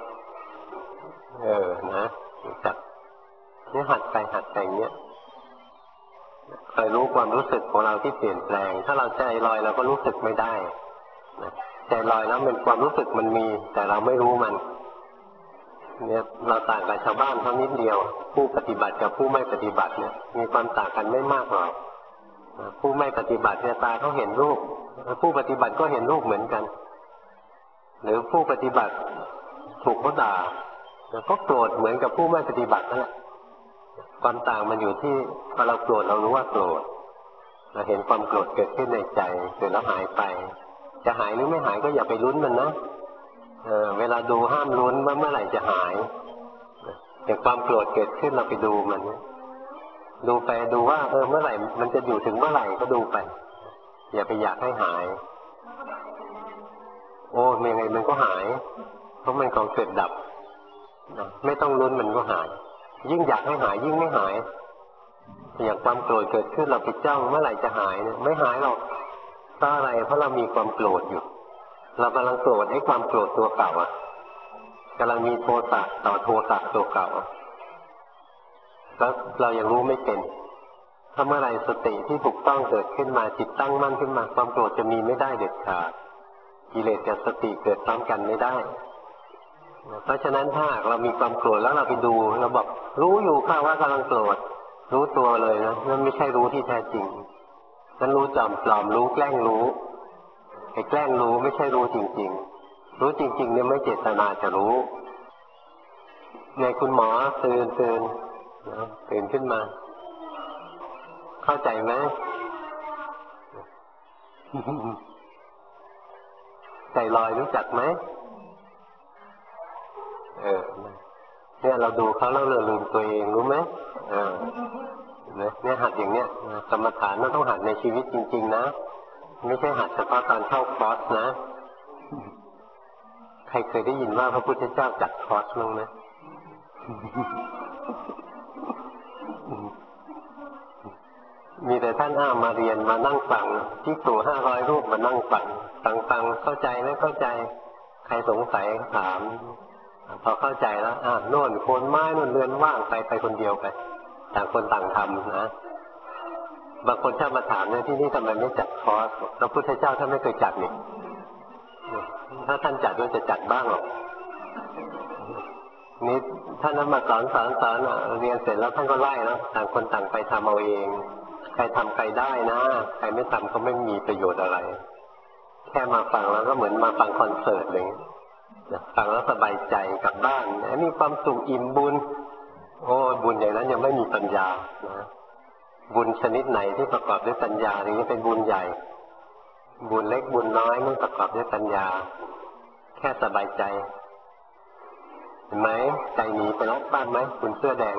นะรู้จักนี่หัดไปอย่างเงี้ยเคยรู้ความรู้สึกของเราที่เปลี่ยนแปลงถ้าเราใจลอยเราก็รู้สึกไม่ได้นะใจลอยแล้วเป็นความรู้สึกมันมีแต่เราไม่รู้มันเนี่ยเราต่างกับชาวบ้านเท่านิดเดียวผู้ปฏิบัติกับผู้ไม่ปฏิบัติเนี่ยมีความต่างกันไม่มากหรอกผู้ไม่ปฏิบัติเนี่ยตาเขาเห็นรูปผู้ปฏิบัติก็เห็นรูปเหมือนกันหรือผู้ปฏิบัติถูกเขาด่าก็โกรธเหมือนกับผู้ไม่ปฏิบัตินั่นแหละความต่างมันอยู่ที่พอเราโกรธเรารู้ว่าโกรธเราเห็นความโกรธเกิดขึ้นในใจเกิดแล้วหายไปจะหายหรือไม่หายก็อย่าไปลุ้นมันนะเวลาดูห้ามลุ้นว่าเมื่อไหร่จะหายแต่ความโกรธเกิดขึ้นเราไปดูมันดูไปดูว่าเมื่อไหร่มันจะอยู่ถึงเมื่อไหร่ก็ดูไปอย่าไปอยากให้หายยังไงมันก็หายเพราะมันของเกิดดับไม่ต้องลุ้นมันก็หายยิ่งอยากให้หายยิ่งไม่หายอย่างความโกรธเกิดขึ้นเราไปจ้องเมื่อไหร่จะหายเนี่ยไม่หายหรอกเพราะอะไรเพราะเรามีความโกรธอยู่เรากำลังโกรธไอ้ความโกรธตัวเก่ากำลังมีโทสะต่อโทสะตัวเก่าแล้วเรายังรู้ไม่เป็นถ้าเมื่อไหร่สติที่ถูกต้องเกิดขึ้นมาจิตตั้งมั่นขึ้นมาความโกรธจะมีไม่ได้เด็ดขาดกิเลสกับสติเกิดพร้อมกันไม่ได้เพราะฉะนั้นถ้าเรามีความโกรธแล้วเราไปดูเราบอกรู้อยู่ค่ะว่ากำลังโกรธรู้ตัวเลยนะนั่นไม่ใช่รู้ที่แท้จริงนั่นรู้จอมปลอมรู้แกล้งรู้ไอ้แกล้งรู้ไม่ใช่รู้จริงๆรู้จริงๆเนี่ยไม่เจตนาจะรู้ในคุณหมอตื่นขึ้นมาเข้าใจไหมใจลอยรู้จักไหมเนี่ยเราดูเขาแล้วเราลืมตัวเองรู้ไหมเนี่ยหัดอย่างเนี้ยกรรมฐานมันต้องหัดในชีวิตจริงๆนะไม่ใช่หัดเฉพาะตอนเข้าคอร์สนะใครเคยได้ยินว่าพระพุทธเจ้าจัดคอร์สมั้งไหมมีแต่ท่านมาเรียนมานั่งฟังที่ตู่500 รูปมานั่งฟังเข้าใจไหมเข้าใจใครสงสัยถามพอเข้าใจแล้วโน่นโคนไม้โน่นเรือนว่างไปคนเดียวไปต่างคนต่างทำนะบางคนชอบมาถามเนี่ยที่นี่ทำไมไม่จัดคอร์สพระพุทธเจ้าท่านไม่เคยจัดนี่ถ้าท่านจัดก็จะจัดบ้างหรอกนี่ท่านนั้นมาสอนเรียนเสร็จแล้วท่านก็ไล่แล้วต่างคนต่างไปทำเอาเองใครทำใครได้นะใครไม่ทำก็ไม่มีประโยชน์อะไรแค่มาฟังแล้วก็เหมือนมาฟังคอนเสิร์ตเลยฟังแล้วสบายใจกลับบ้านมีความสุขอิ่มบุญโอ้บุญอย่างนั้นยังไม่มีปัญญานะบุญชนิดไหนที่ประกอบด้วยปัญญานี้เป็นบุญใหญ่บุญเล็กบุญน้อยไม่ประกอบด้วยปัญญาแค่สบายใจเห็นไหมใจหนีไปแล้วบ้านไหมคุณเสื้อแดง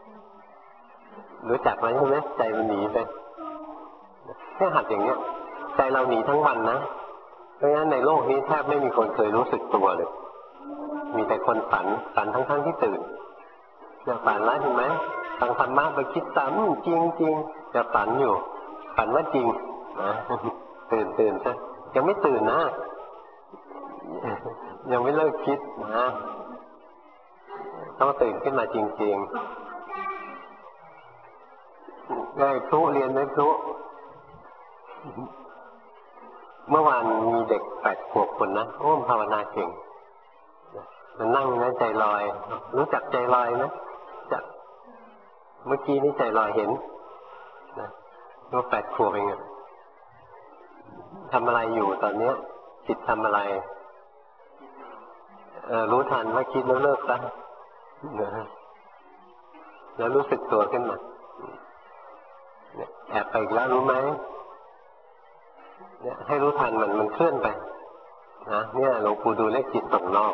รู้จักไหมใช่ไหมใจมันหนีไปแค่หัดอย่างเนี้ยใจเราหนีทั้งวันนะเพราะฉะนั้นในโลกนี้แทบไม่มีคนเคยรู้สึกตัวเลยมีแต่คนฝันทั้งที่ตื่นจะฝันแล้วเห็นไหมฟังธรรมะไปคิดซ้ำจริงจะฝันอยู่ฝันว่าจริงนะตื่นซะยังไม่ตื่นนะยังไม่เลิกคิดนะต้องตื่นขึ้นมาจริงๆได้ครูเรียนได้ครูเมื่อวานมีเด็ก8 ขวบคนนะโอ้ภาวนาเก่งมันนั่งนะใจลอยรู้จักใจลอยนะจักเมื่อกี้นี่ใจลอยเห็นนะว่า8 ขวบเองทำอะไรอยู่ตอนเนี้ยจิตทำอะไรรู้ทันว่าคิดแล้วเลิกซะแล้วรู้สึกตัวขึ้นมาแอบไปอีกแล้วรู้ไหมเนี่ยให้รู้ทันมันเคลื่อนไปนะเนี่ยหลวงปู่ดูเลขจิตส่งนอก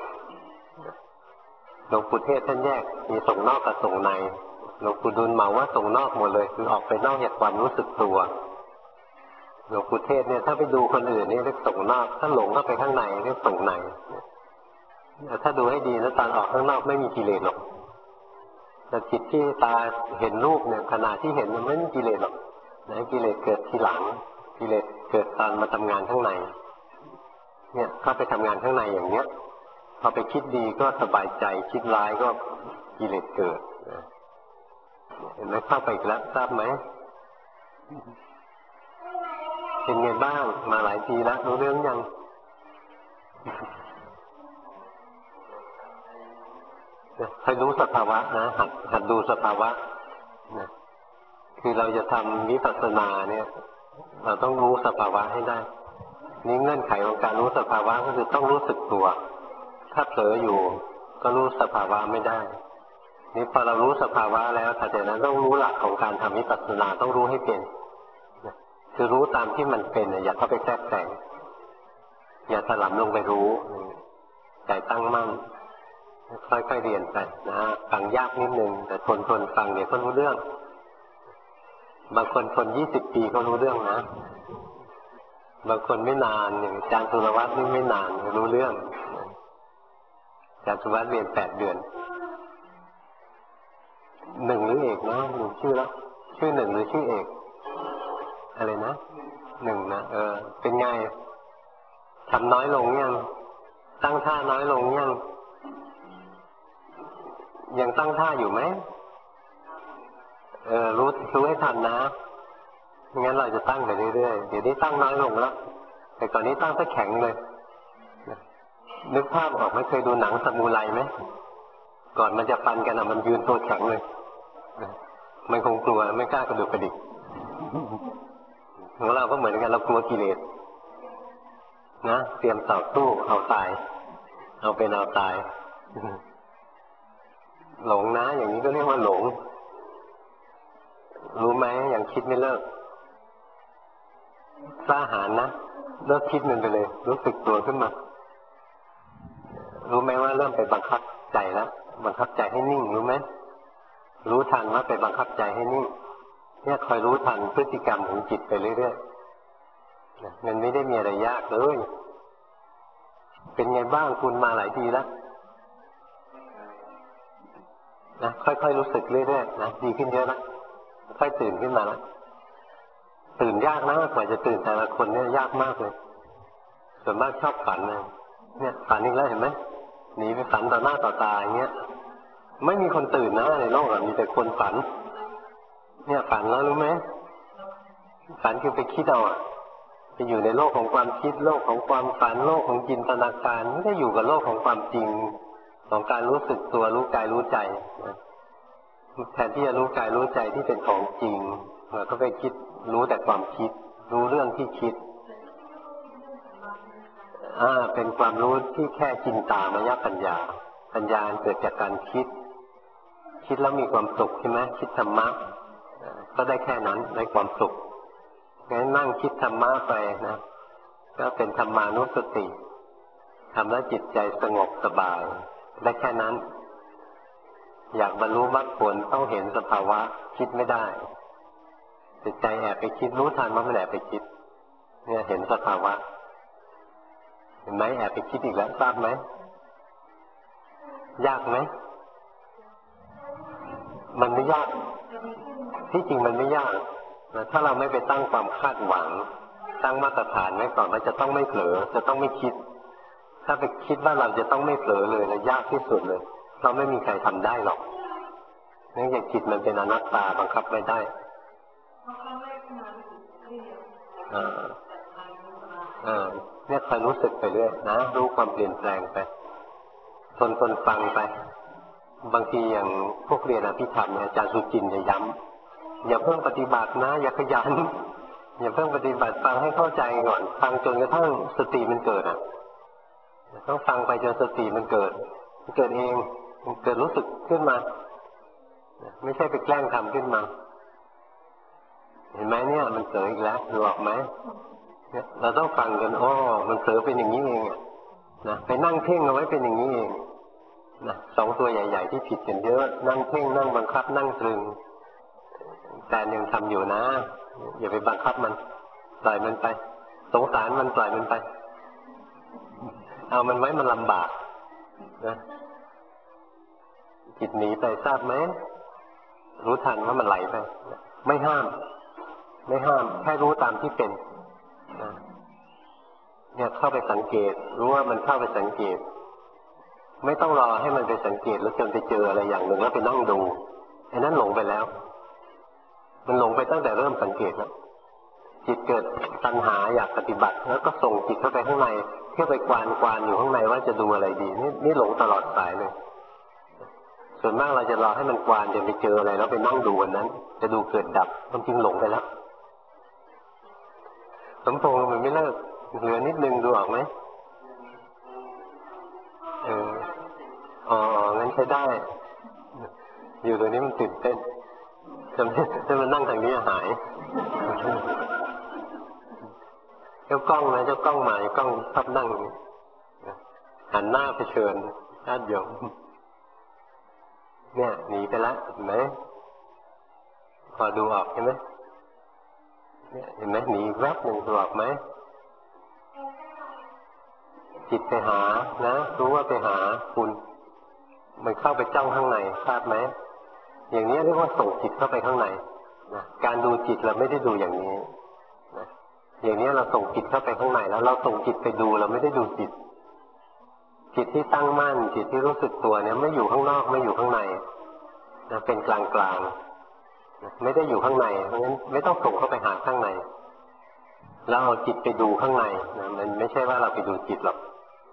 หลวงปู่เทศท่านแยกมีส่งนอกกับส่งในหลวงปู่ดูลเหมาว่าส่งนอกหมดเลยคือออกไปนอกจากความรู้สึกตัวหลวงปู่เทศเนี่ยถ้าไปดูคนอื่นนี่เรียกส่งนอกถ้าหลงเข้าไปข้างในเรียกส่งในแต่ถ้าดูให้ดีนะตอนออกข้างนอกไม่มีกิเลสหรอกแต่จิตที่ตาเห็นรูปเนี่ยขณะที่เห็นมันไม่มีกิเลสหรอกนะกิเลสเกิดทีหลังกิเลสเกิดตอนมาทำงานข้างในเนี่ยเข้าไปทำงานข้างในอย่างเนี้ยพอไปคิดดีก็สบายใจคิดร้ายก็กิเลสเกิดเห็นไหมเข้าไปอีกแล้วทราบไหมเป็นไงบ้างมาหลายทีแล้วรู้เรื่องยังให้รู้สภาวะนะหัดดูสภาวะนะคือเราจะทำวิปัสสนาเนี่ยเราต้องรู้สภาวะให้ได้นี่เงื่อนไขของการรู้สภาวะก็คือต้องรู้สึกตัวถ้าเผลออยู่ก็รู้สภาวะไม่ได้นี่พอเรารู้สภาวะแล้วแต่จากนั้นต้องรู้หลักของการทำวิปัสสนาต้องรู้ให้เป็นคือรู้ตามที่มันเป็นอย่าเข้าไปแทรกแต่งอย่าถลำลงไปรู้ใจตั้งมั่นค่อยๆเรียนไปนะฟังยากนิดนึงแต่ทนฟังเดี๋ยวก็รู้เรื่องบางคน20 ปีก็รู้เรื่องนะบางคนไม่นานอย่างอาจารย์สุรวัตรนี่ไม่นานรู้เรื่องอาจารย์สุรวัตรเรียน8 เดือน1หรือเอกนะ1ชื่อแล้วชื่อ1หรือชื่อเอกอะไรนะ1นะเป็นไงทำน้อยลงยังตั้งท่าน้อยลงยังตั้งท่าอยู่ไหมรู้ให้ทันนะไม่งั้นเราจะตั้งไปเรื่อยๆเดี๋ยวนี้ตั้งน้อยลงแล้วแต่ก่อนนี้ตั้งซะแข็งเลยนึกภาพออกไหมเคยดูหนังซามูไรไหมก่อนมันจะฟันกันมันยืนตัวแข็งเลยมันคงกลัวไม่กล้ากระดุกกระดิกของเราก็เหมือนกันเรากลัวกิเลสนะเตรียมต่อสู้เอาตายเอาเป็นเอาตายหลงนะอย่างนี้ก็เรียกว่าหลงรู้ไหมยังคิดไม่เลิกกล้าหาญนะเลิกคิดมันไปเลยรู้สึกตัวขึ้นมารู้ไหมว่าเริ่มไปบังคับใจแล้วบังคับใจให้นิ่งรู้ไหมรู้ทันว่าไปบังคับใจให้นิ่งเนี่ยคอยรู้ทันพฤติกรรมของจิตไปเรื่อยๆมันไม่ได้มีอะไรยากเลยเป็นไงบ้างคุณมาหลายทีแล้วนะค่อยๆรู้สึกเรื่อยๆนะดีขึ้นเยอะแล้วค่อยตื่นขึ้นมาแล้วตื่นยากนะกว่าจะตื่นแต่ละคนเนี่ยยากมากเลยส่วนมากชอบฝันเนี่ยฝันอีกแล้วเห็นไหมหนีไปฝันต่อหน้าต่อตาอย่างเงี้ยไม่มีคนตื่นนะในโลกมีแต่คนฝันเนี่ยฝันแล้วรู้ไหมฝันคือไปคิดเอาไปอยู่ในโลกของความคิดโลกของความฝันโลกของจินตนาการไม่ได้อยู่กับโลกของความจริงของการรู้สึกตัวรู้กายรู้ใจแทนที่จะรู้กายรู้ใจที่เป็นของจริงเราก็ไปคิดรู้แต่ความคิดรู้เรื่องที่คิดเป็นความรู้ที่แค่จินตามยปัญญาปัญญาเกิดจากการคิดแล้วมีความสุขใช่ไหมคิดธรรมะก็ได้แค่นั้นได้ความสุขงั้นนั่งคิดธรรมะไปนะก็เป็นธรรมานุสติทำแล้วจิตใจสงบสบายได้แค่นั้นอยากบรรลุมรรคผลต้องเห็นสภาวะคิดไม่ได้จิตใจแอบไปคิดรู้ทันว่ามันแอบไปคิดเนี่ยเห็นสภาวะเห็นไหมแอบไปคิดอีกแล้วทราบไหมยากไหมมันไม่ยากที่จริงมันไม่ยากนะถ้าเราไม่ไปตั้งความคาดหวังตั้งมาตรฐานไว้ก่อนว่าจะต้องไม่เผลอจะต้องไม่คิดถ้าไปคิดว่าเราจะต้องไม่เผลอเลยนะยากที่สุดเลยเราไม่มีใครทำได้หรอกเนื่องจากจิตมันเป็นอนัตตาบังคับไม่ได้เนี่ยคอยรู้สึกไปเรื่อยนะรู้ความเปลี่ยนแปลงไปทนฟังไปบางทีอย่างพวกเรียนอภิธรรมเนี่ยอาจารย์สุจินต์จะย้ำอย่าเพิ่งปฏิบัตินะอย่าขยันอย่าเพิ่งปฏิบัติฟังให้เข้าใจก่อนฟังจนกระทั่งสติมันเกิดต้องฟังไปจนสติมันเกิดเองมันเกิดรู้สึกขึ้นมาไม่ใช่ไปแกล้งทำขึ้นมาเห็นไหมเนี่ยมันเผลออีกแล้วหลอกไหมเนี่ยเราต้องฟังกันมันเผลอเป็นอย่างนี้เองนะไปนั่งเพ่งเอาไว้เป็นอย่างนี้เองนะสองตัวใหญ่ๆที่ผิดกันเยอะนั่งเพ่งนั่งบังคับนั่งตรึงแต่ยังทำอยู่นะอย่าไปบังคับมันปล่อยมันไปสงสารมันปล่อยมันไปเอามันไว้มันลำบากนะจิตหนีไปทราบไหมรู้ทันว่ามันไหลไปไม่ห้ามแค่รู้ตามที่เป็นนะเนี่ยเข้าไปสังเกตรู้ว่ามันเข้าไปสังเกตไม่ต้องรอให้มันไปสังเกตแล้วจนไปเจออะไรอย่างหนึ่งแล้วไปนั่งดูไอ้นั้นหลงไปแล้วมันหลงไปตั้งแต่เริ่มสังเกตแล้วจิตเกิดตัณหาอยากปฏิบัติแล้วก็ส่งจิตเข้าไปข้างในเที่ยวไปกวานอยู่ข้างในว่าจะดูอะไรดีนี่หลงตลอดสายเลยส่วนมากเราจะรอให้มันกวานจนไปเจออะไรแล้วไปนั่งดูวันนั้นจะดูเกิดดับมันจริงหลงไปแล้วสมพงษ์มันไม่เลิกเหลือนิดนึงดูออกไหมงั้นใช้ได้อยู่ตัวนี้มันตื่นเต้นถ้ามันนั่งทางนี้หายเจ้ากล้องนะเจ้ากล้องหมายกล้องชอบนั่งหันหน้าเผชิญญาติโยมเนี่ยหนีไปแล้วเห็นไหมพอดูออกใช่ไหมเนี่ยเห็นไหมหนีแวบหนึ่งดูออกไหมจิตไปหานะรู้ว่าไปหาคุณมันเข้าไปจ้องข้างในทราบไหมอย่างนี้เรียกว่าส่งจิตเข้าไปข้างในนะการดูจิตเราไม่ได้ดูอย่างนี้นะอย่างนี้เราส่งจิตเข้าไปข้างในแล้วเราส่งจิตไปดูเราไม่ได้ดูจิตที่ตั้งมั่นจิตที่รู้สึกตัวเนี่ยไม่อยู่ข้างนอกไม่อยู่ข้างในนะเป็นกลางนะไม่ได้อยู่ข้างในเพราะฉะนั้นไม่ต้องส่งเข้าไปหาข้างในแล้วเอาจิตไปดูข้างในนะมันไม่ใช่ว่าเราไปดูจิตหรอก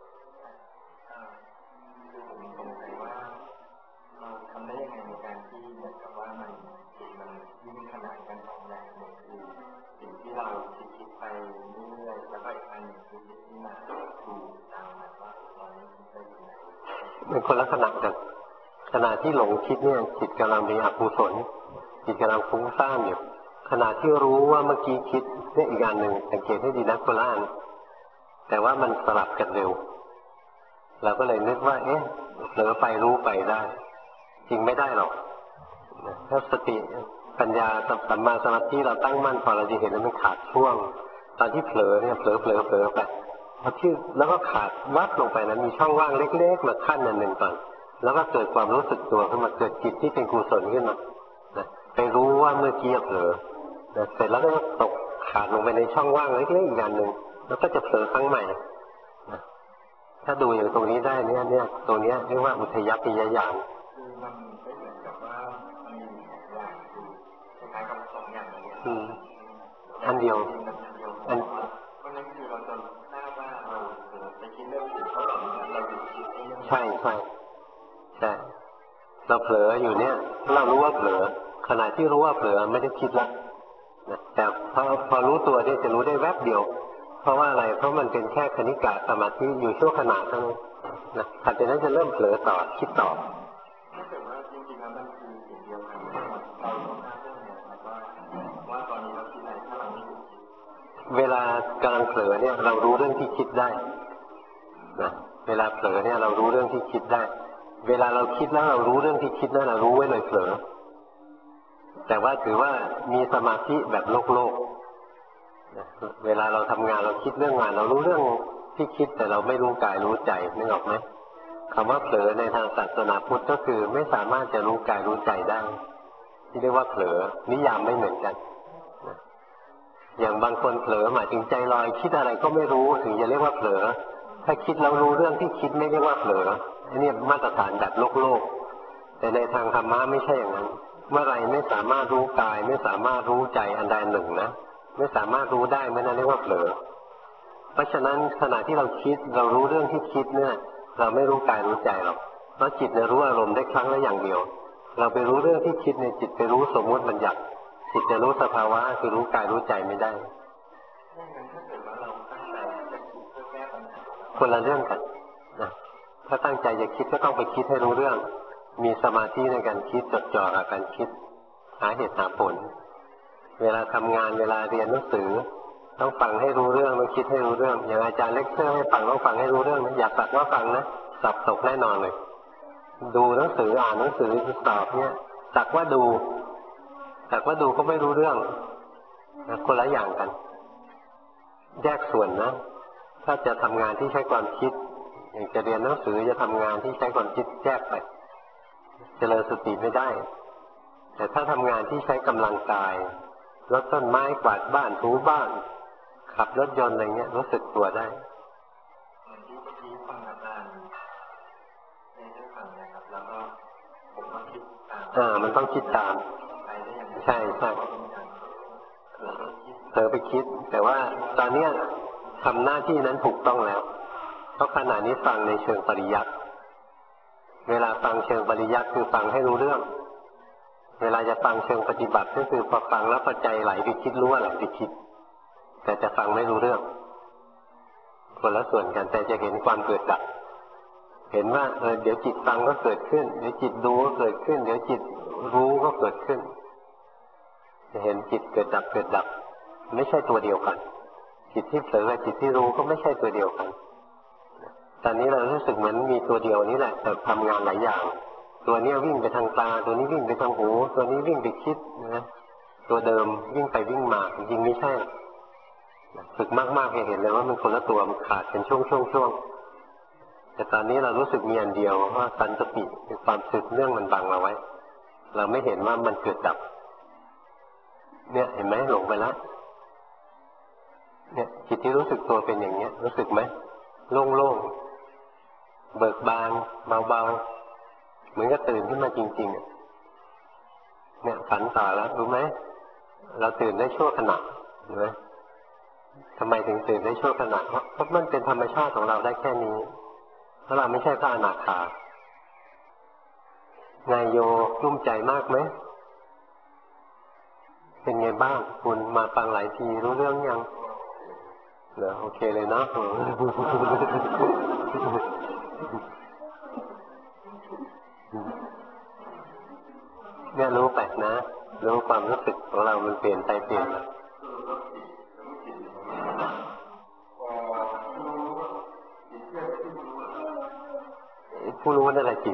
เป็นคนละขณะกันขณะที่หลงคิดเนี่ยจิตกำลังมีอกุศลจิตกำลังฟุ้งซ่านอยู่ขณะที่รู้ว่าเมื่อกี้คิดเนี่ยอีกอันหนึ่งสังเกตให้ดีนะคนละอันแต่ว่ามันสลับกันเร็วเราก็เลยนึกว่าเผลอไปรู้ไปได้จริงไม่ได้หรอกถ้าสติปัญญาสัมมาสมาธิเราตั้งมั่นพอเราจะเห็นว่ามันขาดช่วงตอนที่เผลอเนี่ยเผลอไปพอที่แล้วก็ขาดวัดลงไปนั้นมีช่องว่างเล็กๆมาขั้นหนึ่งก่อนแล้วก็เกิดความรู้สึกตัวขึ้นมาเกิดจิตที่เป็นกุศลขึ้นมาไปรู้ว่าเมื่อกี้เผลอเสร็จแล้วก็ตกขาดลงไปในช่องว่างเล็กๆอีกอย่างหนึ่งแล้วก็จะเผลอครั้งใหม่ถ้าดูอย่างตรงนี้ได้เนี่ยตัวนี้เรียกว่าอุทยพยายามมันไม่เหมือนกับว่ามันมีอย่างคือคล้ายกับสองอย่างอันเดียวอันนั้นคือเราจะทราบว่าเราไปคิดเรื่องอื่นเขาแบบเราหยุดคิดใช่เราเผลออยู่เนี่ยเรารู้ว่าเผลอขณะที่รู้ว่าเผลอไม่ได้คิดละแต่พอรู้ตัวนี่จะรู้ได้แวบเดียวเพราะว่าอะไรเพราะมันเป็นแค่คณิกะสมาธิอยู่ชั่วขณะเท่านั้นนะหลังจากนั้นจะเริ่มเผลอต่อคิดต่อถ้าเกิดว่าจริงๆแล้วมันคือสิ่งเดียวกันเราต้องการเรื่องนี้ว่าตอนนี้เราคิดอะไรถ้าเราไม่หยุดคิดเวลากำลังเผลอเนี่ยเรารู้เรื่องที่คิดได้นะเวลาเผลอเนี่ยเรารู้เรื่องที่คิดได้เวลาเราคิดแล้วเรารู้เรื่องที่คิดนั่นเรารู้ไว้เลยเผลอแต่ว่าถือว่ามีสมาธิแบบโลกเวลาเราทำงานเราคิดเรื่องงานเรารู้เรื่องที่คิดแต่เราไม่รู้กายรู้ใจนึกออกไหมคำว่าเผลอในทางศาสนาพุทธก็คือไม่สามารถจะรู้กายรู้ใจได้ที่เรียกว่าเผลอนิยามไม่เหมือนกันอย่างบางคนเผลอหมายถึงใจลอยคิดอะไรก็ไม่รู้ถึงจะเรียกว่าเผลอถ้าคิดแล้วรู้เรื่องที่คิดไม่เรียกว่าเผลออันนี้มาตรฐานแบบโลกแต่ในทางธรรมะไม่ใช่อย่างนั้นเมื่อไรไม่สามารถรู้กายไม่สามารถรู้ใจอันใดหนึ่งนะไม่สามารถรู้ได้เมื่อนั้นเรียกว่าเผลอเพราะฉะนั้นขณะที่เราคิดเรารู้เรื่องที่คิดเนี่ยเราไม่รู้กายรู้ใจหรอกเพราะจิตเนี่ยรู้อารมณ์ได้ครั้งละอย่างเดียวเราไปรู้เรื่องที่คิดในจิตไปรู้สมมติบัญญัติจิตจะรู้สภาวะคือรู้กายรู้ใจไม่ได้คนละเรื่องกันนะถ้าตั้งใจจะคิดก็ต้องไปคิดให้รู้เรื่องมีสมาธิในการคิดจดจ่อกับการคิดหาเหตุหาผลเวลาทำงานเวลาเรียนหนังสือต้องฟังให้รู้เรื่องต้องคิดให้รู้เรื่องอย่างอาจารย์เลคเชอร์ให้ฟังต้องฟังให้รู้เรื่องนะอย่าสักว่าฟังนะสับตกแน่นอนเลยดูหนังสืออ่านหนังสือสอบเนี่ยสักว่าดูก็ไม่รู้เรื่องคนละอย่างกันแยกส่วนนะถ้าจะทำงานที่ใช้ความคิดอย่างจะเรียนหนังสือจะทำงานที่ใช้ความคิดแยกไปเจริญสติไม่ได้แต่ถ้าทำงานที่ใช้กำลังกายรดต้นไม้กวาดบ้านถูบ้านขับรถยนต์อะไรเงี้ยรู้สึกตัวได้มันต้องคิดตามใช่เผลอไปคิดแต่ว่าตอนเนี้ยทำหน้าที่นั้นถูกต้องแล้วเพราะขณะนี้ฟังในเชิงปริยัติเวลาฟังเชิงปริยัติคือฟังให้รู้เรื่องเวลาจะฟังเชิงปฏิบัติก็คือพอฟังแล้วปัจจัยไหลไปคิดรู้ว่าไหลไปคิดแต่จะฟังไม่รู้เรื่องคนละส่วนกันแต่จะเห็นความเกิดดับเห็นว่าเดี๋ยวจิตฟังก็เกิดขึ้นเดี๋ยวจิตดูก็เกิดขึ้นเดี๋ยวจิตรู้ก็เกิดขึ้นจะเห็นจิตเกิดดับเกิดดับไม่ใช่ตัวเดียวกันจิตที่เผลอกับจิตที่รู้ก็ไม่ใช่ตัวเดียวกันตอนนี้เรารู้สึกเหมือนมีตัวเดียวนี้แหละแต่ทำงานหลายอย่างตัวนี้วิ่งไปทางตาตัวนี้วิ่งไปทางหูตัวนี้วิ่งไปคิดนะตัวเดิมวิ่งไปวิ่งมาจริงๆไม่ใช่ฝึกมากๆให้เห็นเลยว่ามันคนละตัวมันขาดเป็นช่วงแต่ตอนนี้เรารู้สึกมีอันเดียวว่าสันสติคือความสืบเนื่องมันบังเราไว้เราไม่เห็นว่ามันเกิดดับเนี่ยเห็นไหมหลงไปแล้วเนี่ยจิตที่รู้สึกตัวเป็นอย่างเนี้ยรู้สึกไหมโล่งๆเบิกบานเบาๆเหมือนกับตื่นขึ้นมาจริงๆเนี่ยฝันต่อแล้วรู้ไหมเราตื่นได้ชั่วขณะเห็นไหมทำไมถึงตื่นได้ชั่วขณะเพราะมันเป็นธรรมชาติของเราได้แค่นี้เพราะเราไม่ใช่พระอนาคานายโยกลุ้มใจมากไหมเป็นไงบ้างคุณมาฟังหลายทีรู้เรื่องยังเหรอโอเคเลยเนาะเนี่ยรู้ไปนะรู้ความรู้สึกของเรามันเปลี่ยนไปเปลี่ยนมาผู้รู้นั่นแหละจิต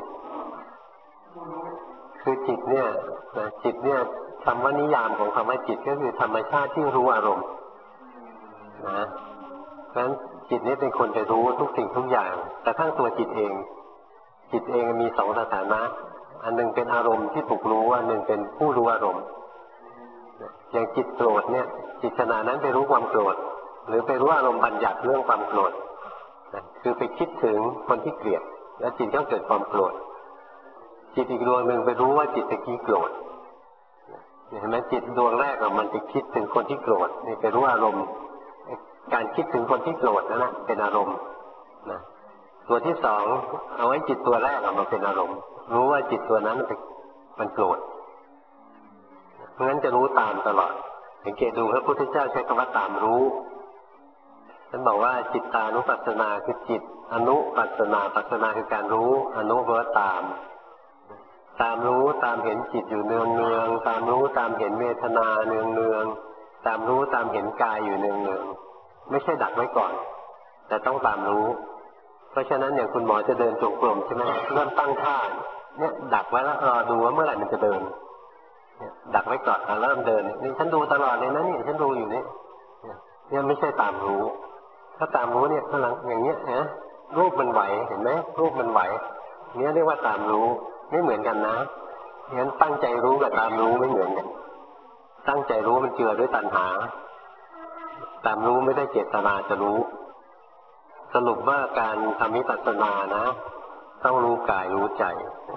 คือจิตเนี่ยคำว่านิยามของคำว่าจิตก็คือธรรมชาติที่รู้อารมณ์นะเพราะฉะนั้นจิตนี้เป็นคนไปรู้ทุกสิ่งทุกอย่างแต่ทั้งตัวจิตเองมีสองสถานะอันหนึ่งเป็นอารมณ์ที่ถูกรู้อันหนึ่งเป็นผู้รู้อารมณ์อย่างจิตโกรธเนี่ยจิตขณะนั้นไปรู้ความโกรธหรือไปรู้อารมณ์บัญญัติเรื่องความโกรธคือไปคิดถึงคนที่เกลียดแล้วจิตก็เกิดความโกรธจิตอีกดวงหนึ่งไปรู้ว่าจิตตะกี้โกรธเห็นไหมจิตดวงแรกมันจะคิดถึงคนที่โกรธนี่ไปรู้อารมณ์การคิดถึงคนที่โกรธนั่นนะเป็นอารมณ์นะตัวที่สองเอาไว้จิตตัวแรกมันเป็นอารมณ์รู้ว่าจิตตัวนั้นมันโกรธเพราะงั้นจะรู้ตามตลอดสังเกตดูพระพุทธเจ้าใช้คำว่าตามรู้ท่านบอกว่าจิตตานุปัสสนาคือจิตอนุปัสสนาปัสสนาคือการรู้อนุแปลว่าตามรู้ตามเห็นจิตอยู่เนืองเนืองตามรู้ตามเห็นเวทนาเนืองเนืองตามรู้ตามเห็นกายอยู่เนืองเนืองไม่ใช่ดักไว้ก่อนแต่ต้องตามรู้เพราะฉะนั้นอย่างคุณหมอจะเดินจงกรมใช่ไหมเริ่มตั้งท่าเนี่ยดักไว้แล้วรอดูว่าเมื่อไหร่มันจะเดินดักไว้ก่อนเริ่มเดินนี่ฉันดูตลอดเลยนะนี่ฉันดูอยู่นี่เนี่ยไม่ใช่ตามรู้ถ้าตามรู้เนี่ยพลังอย่างเงี้ยนะรูปมันไหวเห็นไหมรูปมันไหวเนี่ยเรียกว่าตามรู้ไม่เหมือนกันนะงั้นตั้งใจรู้กับตามรู้ไม่เหมือนกันตั้งใจรู้มันเจือด้วยตัณหาตามรู้ไม่ได้เจตนาจะรู้สรุปว่าการทำวิปัสสนานะต้องรู้กายรู้ใจ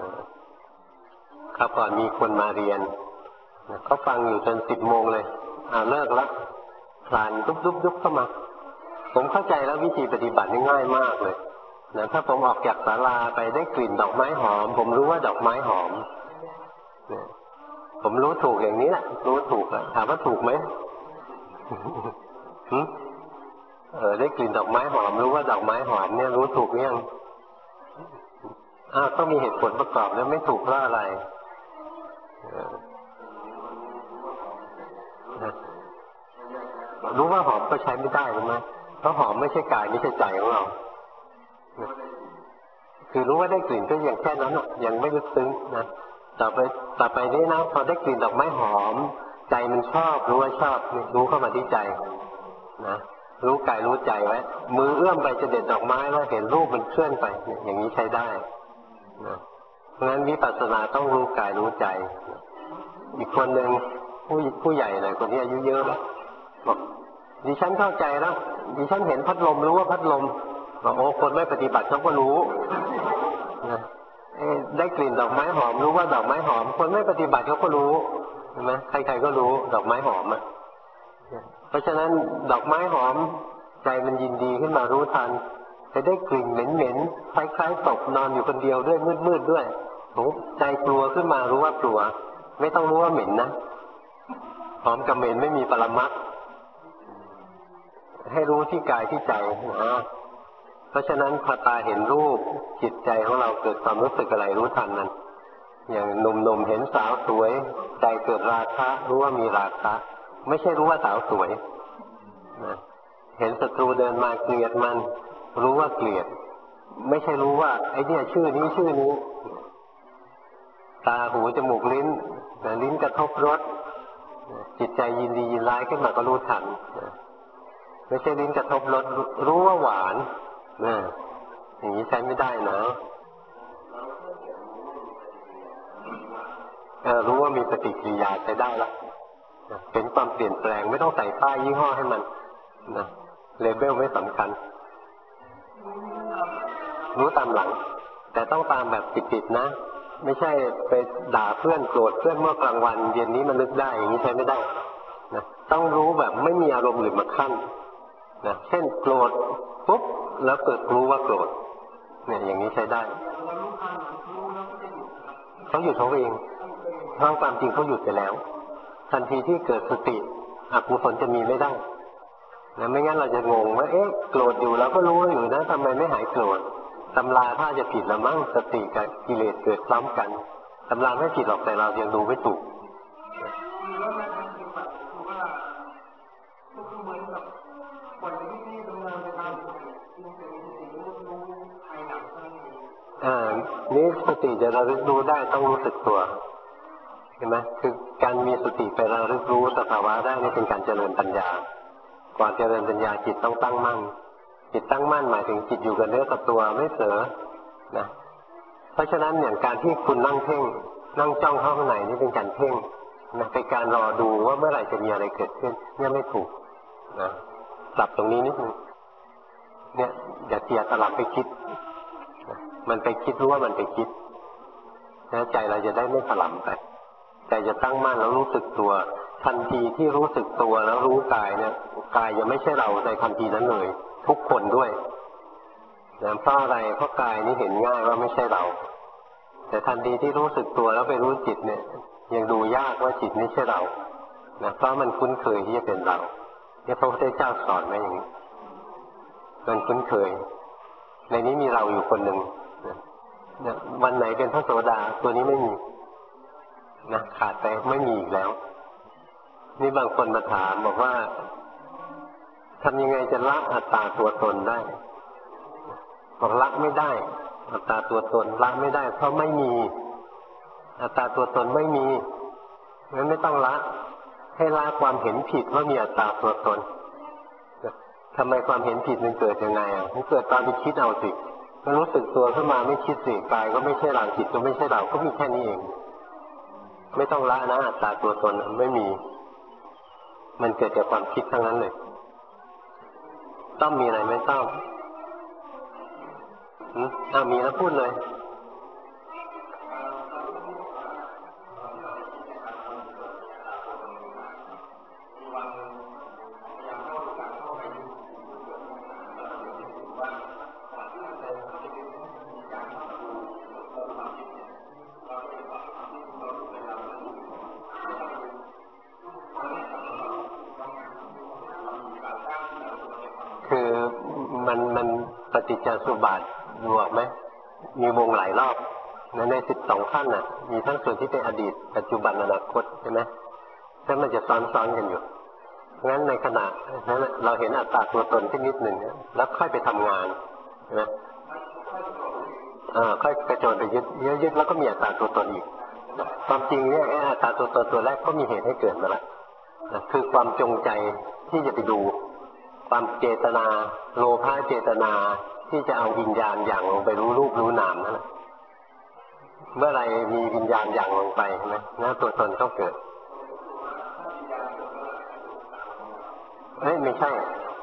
ครับก่อนมีคนมาเรียนเขาฟังอยู่จน10 โมงเลยเลิกแล้วผ่านยุบเข้ามาผมเข้าใจแล้ววิธีปฏิบัติง่ายมากเลยนะถ้าผมออกจากศาลาไปได้กลิ่นดอกไม้หอมผมรู้ว่าดอกไม้หอมผมรู้ถูกอย่างนี้แหละรู้ถูกถามว่าถูกไหม ได้กลิ่นดอกไม้หอมรู้ว่าดอกไม้หอมเนี่ยรู้ถูกหรือยังต้องมีเหตุผลประกอบแล้วไม่ถูกเพราะอะไรรู้ว่าหอมก็ใช้ไม่ได้ใช่ไหมเพราะหอมไม่ใช่กายไม่ใช่ใจของเราคือรู้ว่าได้กลิ่นก็อย่างแค่นั้นยังไม่ลึกซึ้งนะต่อไปนี้นะพอได้กลิ่นดอกไม้หอมใจมันชอบรู้ว่าชอบรู้เข้ามาที่ใจนะรู้กายรู้ใจไว้มือเอื้อมไปจะเด็ดดอกไม้แล้วเห็นรูปมันเคลื่อนไปอย่างนี้ใช้ได้นะเพราะฉะนั้นวิปัสสนาต้องรู้กายรู้ใจอีกคนหนึ่งผู้ใหญ่หน่อยคนนี้อายุเยอะแล้วบอกดิฉันเข้าใจแล้วดิฉันเห็นพัดลมรู้ว่าพัดลมบอกโอ้คนไม่ปฏิบัติเขาก็รู้นะได้กลิ่นดอกไม้หอมรู้ว่าดอกไม้หอมคนไม่ปฏิบัติเขาก็รู้ใช่ไหมใครๆก็รู้ดอกไม้หอมเพราะฉะนั้นดอกไม้หอมใจมันยินดีขึ้นมารู้ทันไปได้กลิ่นเหม็นๆคล้ายๆศพนอนอยู่คนเดียวด้วยมืดๆด้วยใจกลัวขึ้นมารู้ว่ากลัวไม่ต้องรู้ว่าเหม็นนะหอมกับเหม็นไม่มีปรมัตถ์ให้รู้ที่กายที่ใจเพราะฉะนั้นพอตาเห็นรูปจิตใจของเราเกิดความรู้สึกอะไรรู้ทันมันอย่างหนุ่มๆเห็นสาวสวยใจเกิดราคะรู้ว่ามีราคะไม่ใช่รู้ว่าสาวสวยนะเห็นศัตรูเดินมาเกลียดมันรู้ว่าเกลียดไม่ใช่รู้ว่าไอ้เนี่ยชื่อนี้ตาหูจมูกลิ้นลิ้นกระทบรสจิตใจยินดียินร้ายขึ้นมาก็รู้ทันไม่ใช่ลิ้นกระทบรสรู้ว่าหวานอย่างนี้ใช้ไม่ได้นะรู้ว่ามีปฏิกิริยาใช้ได้ละเป็นความเปลี่ยนแปลงไม่ต้องใส่ป้ายยี่ห้อให้มันนะเลเบลไม่สำคัญรู้ตามหลังแต่ต้องตามแบบติดๆนะไม่ใช่ไปด่าเพื่อนโกรธเพื่อนเมื่อกลางวันเย็นนี้มันนึกได้อย่างนี้ใช้ไม่ได้นะต้องรู้แบบไม่มีอารมณ์หรือมาขั้นนะเช่นโกรธปุ๊บแล้วเกิดรู้ว่าโกรธเนี่ยอย่างนี้ใช้ได้เขาหยุดเขาเองเพราะความจริงเขาหยุดไปแล้วทันทีที่เกิดสติอกุศลจะมีไม่ได้นะไม่งั้นเราจะงงว่าโกรธอยู่เราก็รู้อยู่นะทำไมไม่หายโกรธตำราถ้าจะผิดละมั้งสติกับกิเลสเกิดพร้อมกันตำราไม่ผิดหรอกแต่เรายังดูไม่ถูกนี่สติจะระลึกรู้ได้ต้องรู้สึกตัวเห็นไหมคือการมีสติไประลึกรู้สภาวะได้นี่เป็นการเจริญปัญญาก่อนเจริญปัญญาจิตต้องตั้งมั่นจิตตั้งมั่นหมายถึงจิตอยู่กับเนื้อกับตัวไม่เผลอนะเพราะฉะนั้นอย่างการที่คุณนั่งเพ่งนั่งจ้องเข้าข้างในนี่เป็นการเพ่งนะเป็นการรอดูว่าเมื่อไหร่จะมีอะไรเกิดขึ้นเนี่ยไม่ถูกนะปรับตรงนี้นิดนึงเนี่ยอย่าเสียตลับไปคิดมันไปคิดรู้ว่ามันไปคิดนะใจเราจะได้ไม่ถลำไปใจจะตั้งมั่นแล้วรู้สึกตัวทันทีที่รู้สึกตัวแล้วรู้กายเนี่ยกายยังไม่ใช่เราในทันทีนั้นเลยทุกคนด้วยนะเพราะอะไรเพราะกายนี้เห็นง่ายว่าไม่ใช่เราแต่ทันทีที่รู้สึกตัวแล้วไปรู้จิตเนี่ยยังดูยากว่าจิตไม่ใช่เรานะเพราะมันคุ้นเคยที่จะเป็นเราเนี่ยพระพุทธเจ้าสอนไว้อย่างนี้มันคุ้นเคยในนี้มีเราอยู่คนหนึ่งนะวันไหนเป็นพระโสดาตัวนี้ไม่มีนะขาดไปไม่มีอีกแล้วนี่บางคนมาถามบอกว่าทำยังไงจะละอัตตาตัวตนได้บอกละไม่ได้อัตตาตัวตนละไม่ได้เพราะไม่มีอัตตาตัวตนไม่มีงั้นไม่ต้องละให้ละความเห็นผิดว่ามีอัตตาตัวตนทำไมความเห็นผิดมันเกิดยังไงมันเกิดตอนที่คิดเอาสิมันรู้สึกตัวขึ้นมาไม่คิดสิกายก็ไม่ใช่เราจิตก็ไม่ใช่เราก็มีแค่นี้เองไม่ต้องละนะอัตตาตัวตนไม่มีมันเกิดจากความคิดทั้งนั้นเลยต้องมีอะไรไม่ต้องมีแล้วพูดเลยคือมันปฏิจจสุบาทดูออกไหมมีวงหลายรอบใน12ขั้นน่ะมีทั้งส่วนที่เป็นอดีตปัจจุบันอนาคตใช่ไหมแล้วมันจะซ้อนๆกันอยู่งั้นในขณะนั้นเราเห็นอัตตาตัวตนที่นิดหนึ่งแล้วค่อยไปทำงานใช่ไหมค่อยกระโจนไปยึดแล้วก็มีอัตตาตัวตนอีกความจริงเนี่ยอัตตาตัวตนตัวแรกก็มีเหตุให้เกิดมาแล้วคือความจงใจที่จะไปดูความเจตนาโลภะเจตนาที่จะเอาวิญญาณอย่างลงไปรู้รูปรู้นามนั่นแหละเมื่อไรมีวิญญาณอย่างลงไปใช่ไหมนั่นตัวตนต้องเกิดไม่ใช่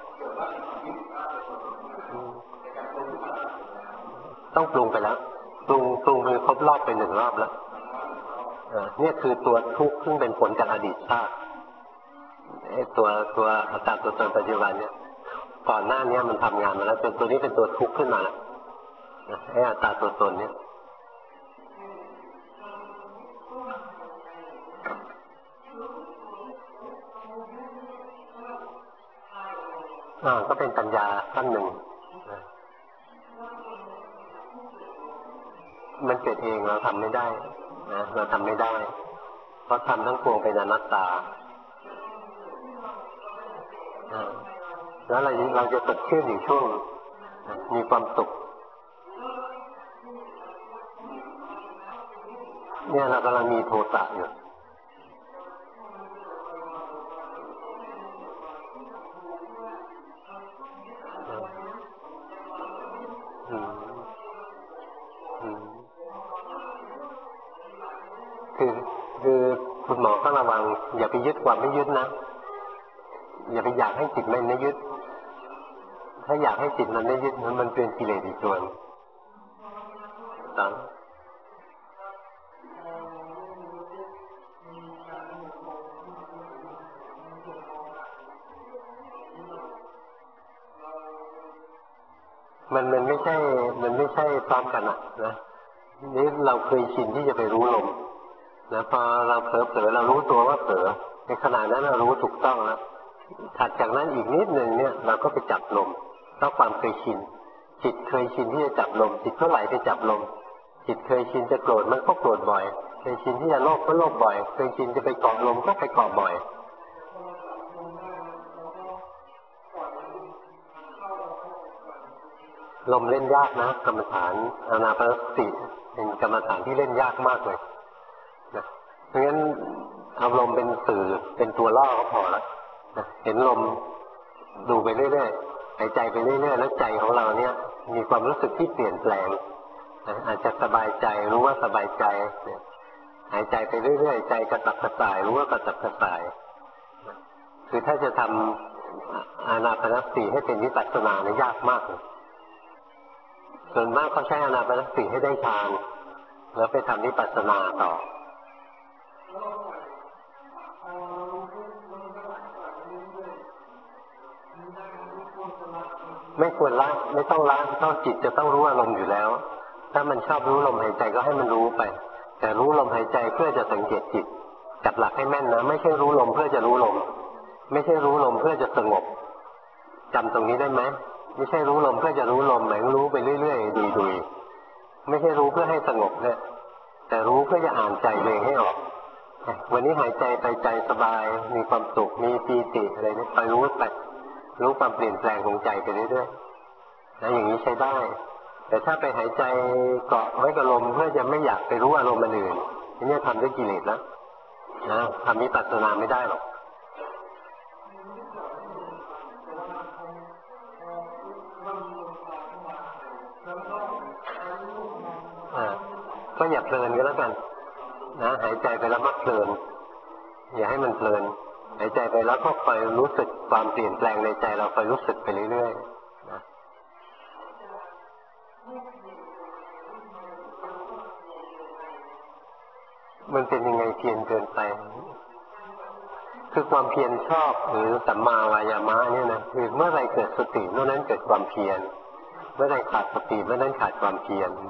ต้องปรุงไปแล้วปรุงไปครบรอบไป1 รอบแล้วเนี่ยคือตัวทุกข์ซึ่งเป็นผลจากอดีตชาติตัวอัตตาตัวตนปัจจุบันเนี่ยก่อนหน้านี้มันทำงานมาแล้วจนตัวนี้เป็นตัวทุกข์ขึ้นมาแล้วไอ้อัตตาตัวตนเนี่ยก็เป็นปัญญาขั้นหนึ่งมันเกิดเองเราทำไม่ได้นะเราทำไม่ได้เพราะทำทั้งปวงเป็นอนัตตาแล้วเราจะสดชื่นอยู่ช่วงมีความสุขเนี่ยเรากำลังมีโทสะอยู่คือคุณหมอก็ระวังอย่าไปยึดความไม่ยึดนะอย่าไปอยากให้จิตมันไม่ยึดถ้าอยากให้จิตมันไม่ยึดมันเป็นกิเลสอีกส่วนมันไม่ใช่พร้อมกันนะนี่เราเคยชินที่จะไปรู้ลมนะพอเราเผลอเรารู้ตัวว่าเผลอในขณะนั้นเรารู้ถูกต้องแล้วถัดจากนั้นอีกนิดหนึ่งเนี่ยเราก็ไปจับลมเพราะความเคยชินจิตเคยชินที่จะจับลมจิตก็ไหลไปจับลมจิตเคยชินจะโกรธมันก็โกรธบ่อยเคยชินที่จะโลภก็โลภบ่อยเคยชินจะไปเกาะลมก็ไปเกาะบ่อยลมเล่นยากนะกรรมฐานอานาปานสติเป็นกรรมฐานที่เล่นยากมากเลยนะเพราะงั้นเอาลมเป็นสื่อเป็นตัวล่อก็พอละนะเห็นลมดูไปเรื่อยๆหายใจไปเรื่อยๆแล้วใจของเราเนี่ยมีความรู้สึกที่เปลี่ยนแปลงนะอาจจะสบายใจรู้ว่าสบายใจนะหายใจไปเรื่อยๆใจกระตับกระส่ายรู้ว่ากระตับกระส่ายคือถ้าจะทำอานาปานสติให้เป็นวิปัสสนาเนี่ยยากมากส่วนมากเขาใช้อานาปานสติให้ได้ฌานแล้วไปทำวิปัสสนาต่อไม่ควรละไม่ต้องละเพราะจิตจะต้องรู้อารมณ์อยู่แล้วถ้ามันชอบรู้ลมหายใจก็ให้มันรู้ไปแต่รู้ลมหายใจเพื่อจะสังเกตจิตใจจับหลักให้แม่นนะไม่ใช่รู้ลมเพื่อจะรู้ลมไม่ใช่รู้ลมเพื่อจะสงบจำตรงนี้ได้ไหมไม่ใช่รู้ลมเพื่อจะรู้ลมหมายรู้ไปเรื่อยๆดุยๆไม่ใช่รู้เพื่อให้สงบเนี่ยแต่รู้เพื่อจะอ่านใจเองให้ออกวันนี้หายใจไปใจสบายมีความสุขมีปีติอะไรเนี่ยไปรู้ไปรู้ความเปลี่ยนแปลงของใจไปเรื่อยๆนะอย่างนี้ใช้ได้แต่ถ้าไปหายใจเกาะไว้กับลมเพื่อจะไม่อยากไปรู้อารมณ์อื่นนี่ทำด้วยกิเลสแล้วนะทำวิปัสสนาไม่ได้หรอกก็อย่าเพลินก็แล้วกันนะหายใจไปแล้วมักเพลินอย่าให้มันเพลินหายใจไปแล้วก็คอยรู้สึกความเปลี่ยนแปลงในใจเราคอยรู้สึกไปเรื่อยๆนะมันเป็นยังไงเพียรเกินไปคือความเพียรชอบหรือสัมมาวายามะเนี่ยนะคือเมื่อไรเกิดสติเมื่อนั้นเกิดความเพียรเมื่อไรขาดสติเมื่อนั้นขาดความเพียร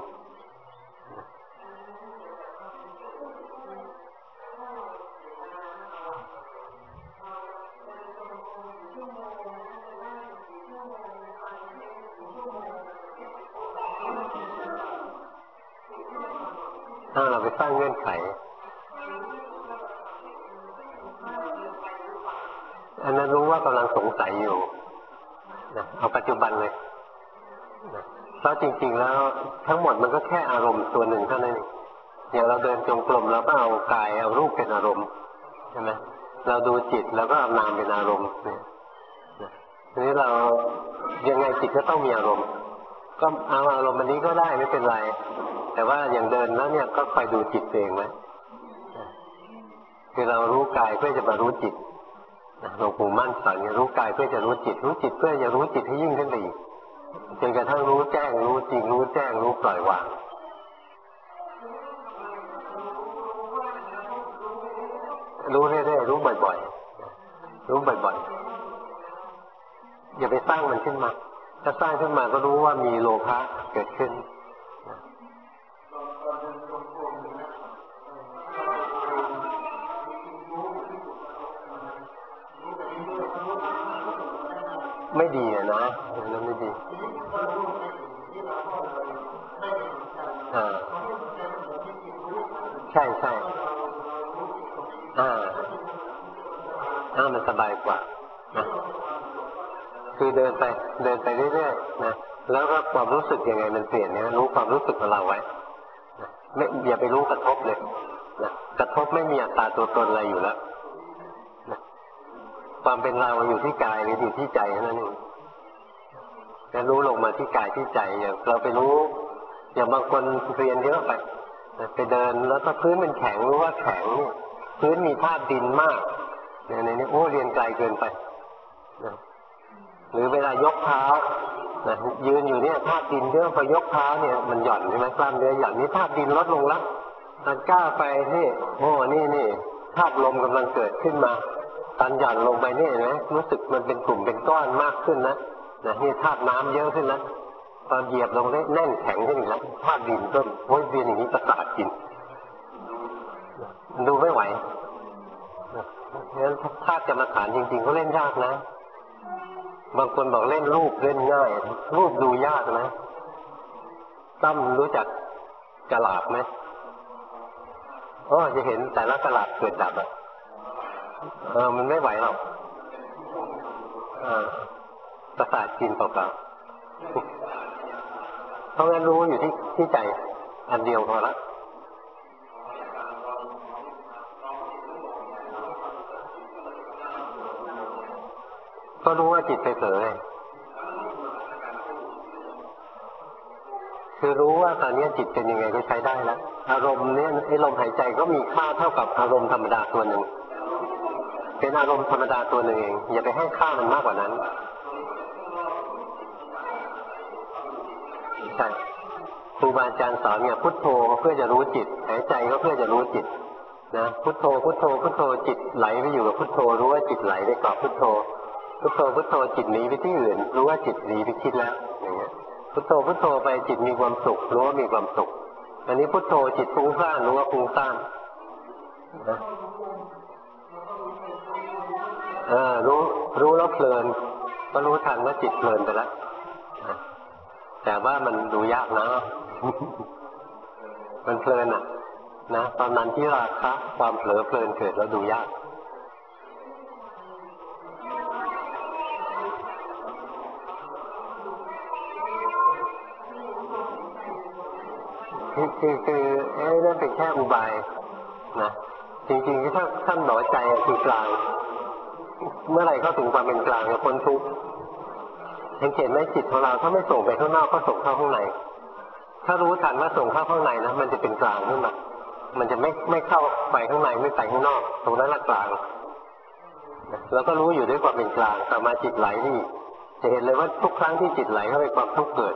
ถ้าเราไปสร้างเงื่อนไขอันนั้นรู้ว่ากำลังสงสัยอยู่นะเอาปัจจุบันเลยนะเพราะจริงๆแล้วทั้งหมดมันก็แค่อารมณ์ตัวหนึ่งเท่านั้นเองอย่างเราเดินจงกรมเราก็เอากายเอารูปเป็นอารมณ์ใช่ไหมเราดูจิตแล้วก็เอานามเป็นอารมณ์เนี่ยทีนี้เรายังไงจิตก็ต้องมีอารมณ์ก็เอาอารมณ์อันนี้ก็ได้ไม่เป็นไรแต่ว่าอย่างเดินแล้วเนี่ยก็คอยดูจิตเองไหมคือเรารู้กายเพื่อจะมารู้จิตหลวงปู่มั่นสอนรู้กายเพื่อจะรู้จิตรู้จิตเพื่อจะรู้จิตให้ยิ่งขึ้นไปอีกจนกระทั่งรู้แจ้งรู้จริงรู้แจ้งรู้ปล่อยวางรู้เรื่อยๆรู้บ่อยๆรู้บ่อยๆอย่าไปสร้างมันขึ้นมาถ้าสร้างขึ้นมาก็รู้ว่ามีโลภะเกิดขึ้นไม่ดีนะแล้วไม่ดีใช่ใช่มันสบายกว่านะคือเดินไปเรื่อยๆนะแล้วก็ความรู้สึกยังไงมันเปลี่ยนเนี่ยรู้ความรู้สึกของเราไว้นะไม่อย่าไปรู้กระทบเลยนะกระทบไม่มีอัตตาตัวตนอะไรอยู่แล้วนะความเป็นเราอยู่ที่กายหรืออยู่ที่ใจนั่นเองแล้วรู้ลงมาที่กายที่ใจอย่างเราไปรู้อย่างบางคนเรียนเยอะไปเดินแล้วถ้าพื้นมันแข็งรู้ว่าแข็งเนี่ยพื้นมีธาตุดินมากในนี้โอ้เรียนไกลเกินไปนะหรือเวลายกเท้านะยืนอยู่เนี่ยธาตุดินเยอะพอยกเท้าเนี่ยมันหย่อนใช่ไหมกล้ามเนื้อหย่อนนี่ธาตุดินลดลงแล้วมันกล้าไปที่โอ้นี่ธาตุลมกำลังเกิดขึ้นมาตอนหย่อนลงไปนี่เห็นไหมรู้สึกมันเป็นกลุ่มเป็นก้อนมากขึ้นนะนี่ธาตุน้ำเยอะขึ้นนะตอนเหยียบลงได้แน่นแข็งขึ้นอีกแล้วธาตุดินต้นโอ้ยเรียนอย่างนี้ประสาทกินดูไม่ไหวงั้นธาตุกรรมฐานจริงๆก็เล่นยากนะบางคนบอกเล่นรูปเล่นง่ายรูปดูยากนะตั้มรู้จักกะลาบไหมจะเห็นแต่ละกะลาบเกิดดับมันไม่ไหวหรอกประสาทกินเปล่าๆเพราะงั้นรู้อยู่ที่ใจอันเดียวพอละก็รู้ว่าจิตไปเผลอคือรู้ว่าตอนนี้จิตเป็นยังไงก็ใช้ได้แล้วอารมณ์เนี่ยไอ้ลมหายใจก็มีค่าเท่ากับอารมณ์ธรรมดาตัวหนึ่งเป็นอารมณ์ธรรมดาตัวหนึ่งเองอย่าไปให้ค่ามันมากกว่านั้นใช่ครูบาอาจารย์สอนเนี่ยพุทโธเพื่อจะรู้จิตหายใจก็เพื่อจะรู้จิตนะพุทโธพุทโธพุทโธจิตไหลไปอยู่กับพุทโธรู้ว่าจิตไหลไปกับพุทโธพุทโธพุทโธจิตหนีไปที่อื่นรู้ว่าจิตหนีไปคิดแล้วอย่างเงี้ยพุทโธพุทโธไปจิตมีความสุขรู้ว่ามีความสุขอันนี้พุทโธจิตฟุ้งซ่านรู้ว่าฟุ้งซ่านนะรู้แล้วเพลินก็รู้ทันว่าจิตเพลินไปแล้วแต่ว่ามันดูยากนะ มันเพลินอ่ะนะตอนนั้นที่ราคะความเผลอเพลินเกิดแล้วดูยากคือนั่นเป็นแค่อุบายนะจริงๆถ้าท่านบอกใจคือกลางเมื่อไหร่เข้าถึงความเป็นกลางจะพ้นทุกข์เห็นไหมจิตของเราถ้าไม่ส่งไปข้างนอกก็ส่งเข้าข้างในถ้ารู้ทันว่าส่งเข้าข้างในนะมันจะเป็นกลางขึ้นมามันจะไม่เข้าไปข้างในไม่ไปข้างนอกตรงนั้นละกลางแล้วก็รู้อยู่ด้วยความเป็นกลางต่อมาจิตไหลนี่จะเห็นเลยว่าทุกครั้งที่จิตไหลเข้าไปความทุกข์เกิด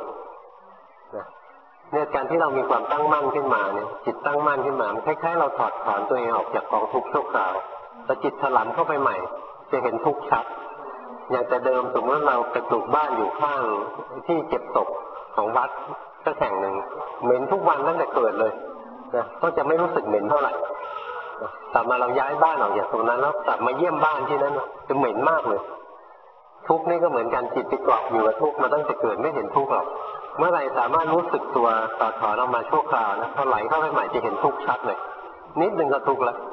เนี่ยการที่เรามีความตั้งมั่นขึ้นมาเนี่ยจิตตั้งมั่นขึ้นมาคล้ายๆเราถอดถอนตัวเองออกจากกองทุกข์ชั่วคราวแต่จิตถลำเข้าไปใหม่จะเห็นทุกข์ชัดอย่างแต่เดิมสมมติเราไปปลูกบ้านอยู่ข้างที่เก็บตกของวัดก็แห่งหนึ่งเหม็นทุกวันตั้งแต่เกิดเลยนะก็จะไม่รู้สึกเหม็นเท่าไหร่แต่มาเราย้ายบ้านออกจากตรงนั้นแล้วกลับมาเยี่ยมบ้านที่นั้นจะเหม็นมากเลยทุกข์นี่ก็เหมือนกันจิตไปเกาะอยู่กับทุกข์มาตั้งแต่เกิดไม่เห็นทุกข์หรอกเมื่อไหร่สามารถรู้สึกตัวต่อถอนออกมาชั่วคราวนะพอไหลเข้าไปใหม่จะเห็นทุกข์ชัดเลยนิดนึงก็ทุกข์แล้ว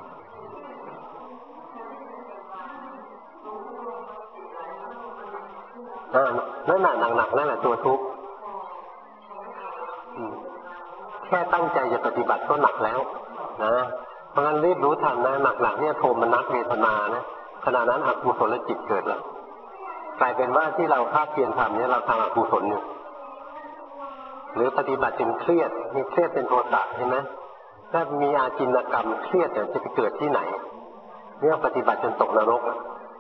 นั่นน่ะหนักๆนั่นแหละตัวทุกข์แค่ตั้งใจจะปฏิบัติก็หนักแล้วนะเพราะงั้นรีบรู้ทันนะหนักๆเนี่ยโทมนัสเวทนานะขณะนั้นอกุศลจิตเกิดแล้วกลายเป็นว่าที่เราภาคเพียรทำเนี่ยเราทำอกุศลอยู่หรือปฏิบัติจนเครียดมีเครียดเป็นโทสะใช่ไหมถ้ามีอาจินกรรมเครียดจะไปเกิดที่ไหนเนี่ยปฏิบัติจนตกนรก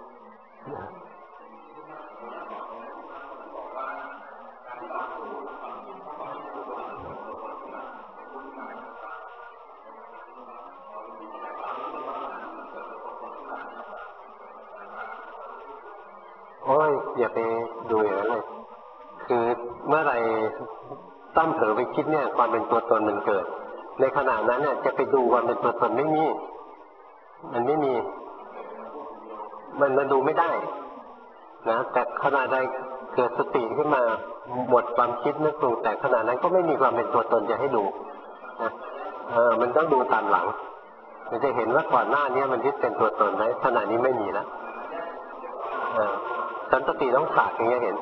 โอ้ยอย่าไปดูอย่างนั้นเลยคือเมื่อไรตั้มเผลอไปคิดเนี่ยความเป็นตัวตนมันเกิดในขณะนั้นเนี่ยจะไปดูความเป็นตัวตนไม่มีมันไม่มีมันดูไม่ได้นะแต่ขณะใดเกิดสติขึ้นมาหมดความคิดนึกปรุงแต่ขณะนั้นก็ไม่มีความเป็นตัวตนจะให้ดูนะมันต้องดูตามหลังมันจะเห็นว่าก่อนหน้านี้มันยึดเป็นตัวตนไว้ขณะนี้ไม่มีแล้วสันติต้องขาดอย่างเงี้ยเห็น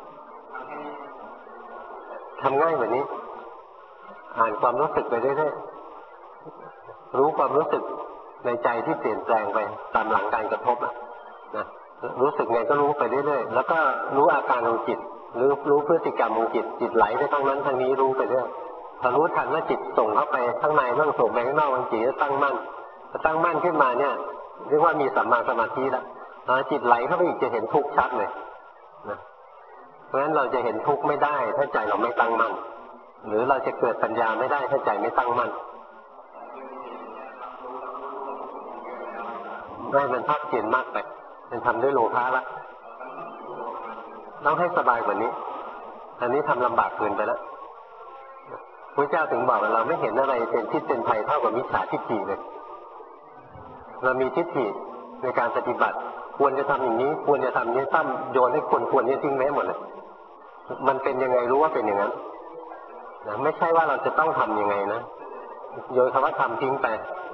ทำง่ายแบบนี้อ่านความรู้สึกไปเรื่อยๆรู้ความรู้สึกในใจที่เปลี่ยนแปลงไปตามหลังการกระทบนะรู้สึกไงก็รู้ไปเรื่อยๆแล้วก็รู้อาการของจิตรู้พฤติกรรมของจิตไหลไปทางนั้นทางนี้รู้ไปเรื่อยพอรู้ทันว่าจิตส่งเข้าไปข้างในต้องส่งไปข้างนอกบางทีก็ตั้งมั่นขึ้นมาเนี่ยเรียกว่ามีสัมมาสมาธิแล้วจิตไหลเข้าไปอีกจะเห็นทุกข์ชัดเลยนะเพราะฉะนั้นเราจะเห็นทุกข์ไม่ได้ถ้าใจเราไม่ตั้งมั่นหรือเราจะเกิดปัญญาไม่ได้ถ้าใจไม่ตั้งมั่นไม่มันภาคเพียรมากไปมันทำด้วยโลภะละต้องให้สบายกว่านี้อันนี้ทำลำบากเกินไปแล้วพระเจ้าถึงบอกว่าเราไม่เห็นอะไรเป็นพิษเป็นภัยเท่ากับมิจฉาทิฏฐิเลยเรามีทิฏฐิในการปฏิบัติควรจะทำอย่างนี้ควรจะทำนี้ตั้มโยนให้ควรนี้ทิ้งแม้หมดเลยมันเป็นยังไงรู้ว่าเป็นอย่างนั้นนะไม่ใช่ว่าเราจะต้องทำยังไงนะโยนคำว่าทำทิ้งไป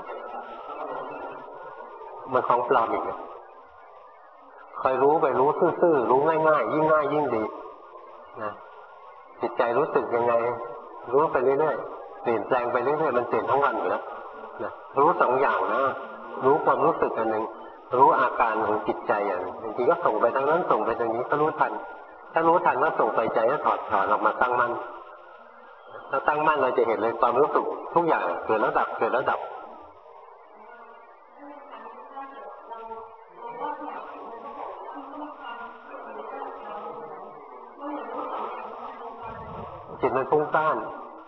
มันของปลอมอีกคอยรู้ไปรู้ซื่อๆรู้ง่ายๆยิ่งง่ายยิ่งดีนะจิตใจรู้สึกยังไงรู้ไปเรื่อยๆเปลี่ยนแปลงไปเรื่อยๆมันเปลี่ยนทั้งวันอยู่แล้วนะรู้สองอย่างนะรู้ความรู้สึกอันหนึ่งรู้อาการของจิตใจอย่างบางทีก็ส่งไปทางนั้นส่งไปทางนี้ก็รู้ทันถ้ารู้ทันว่าส่งไปใจก็ถอดถอนออกมาตั้งมั่นถ้าตั้งมั่นเราจะเห็นเลยความรู้สึกทุกอย่างเกิดแล้วดับเกิดแล้วดับจิตมันฟุ้งซ่าน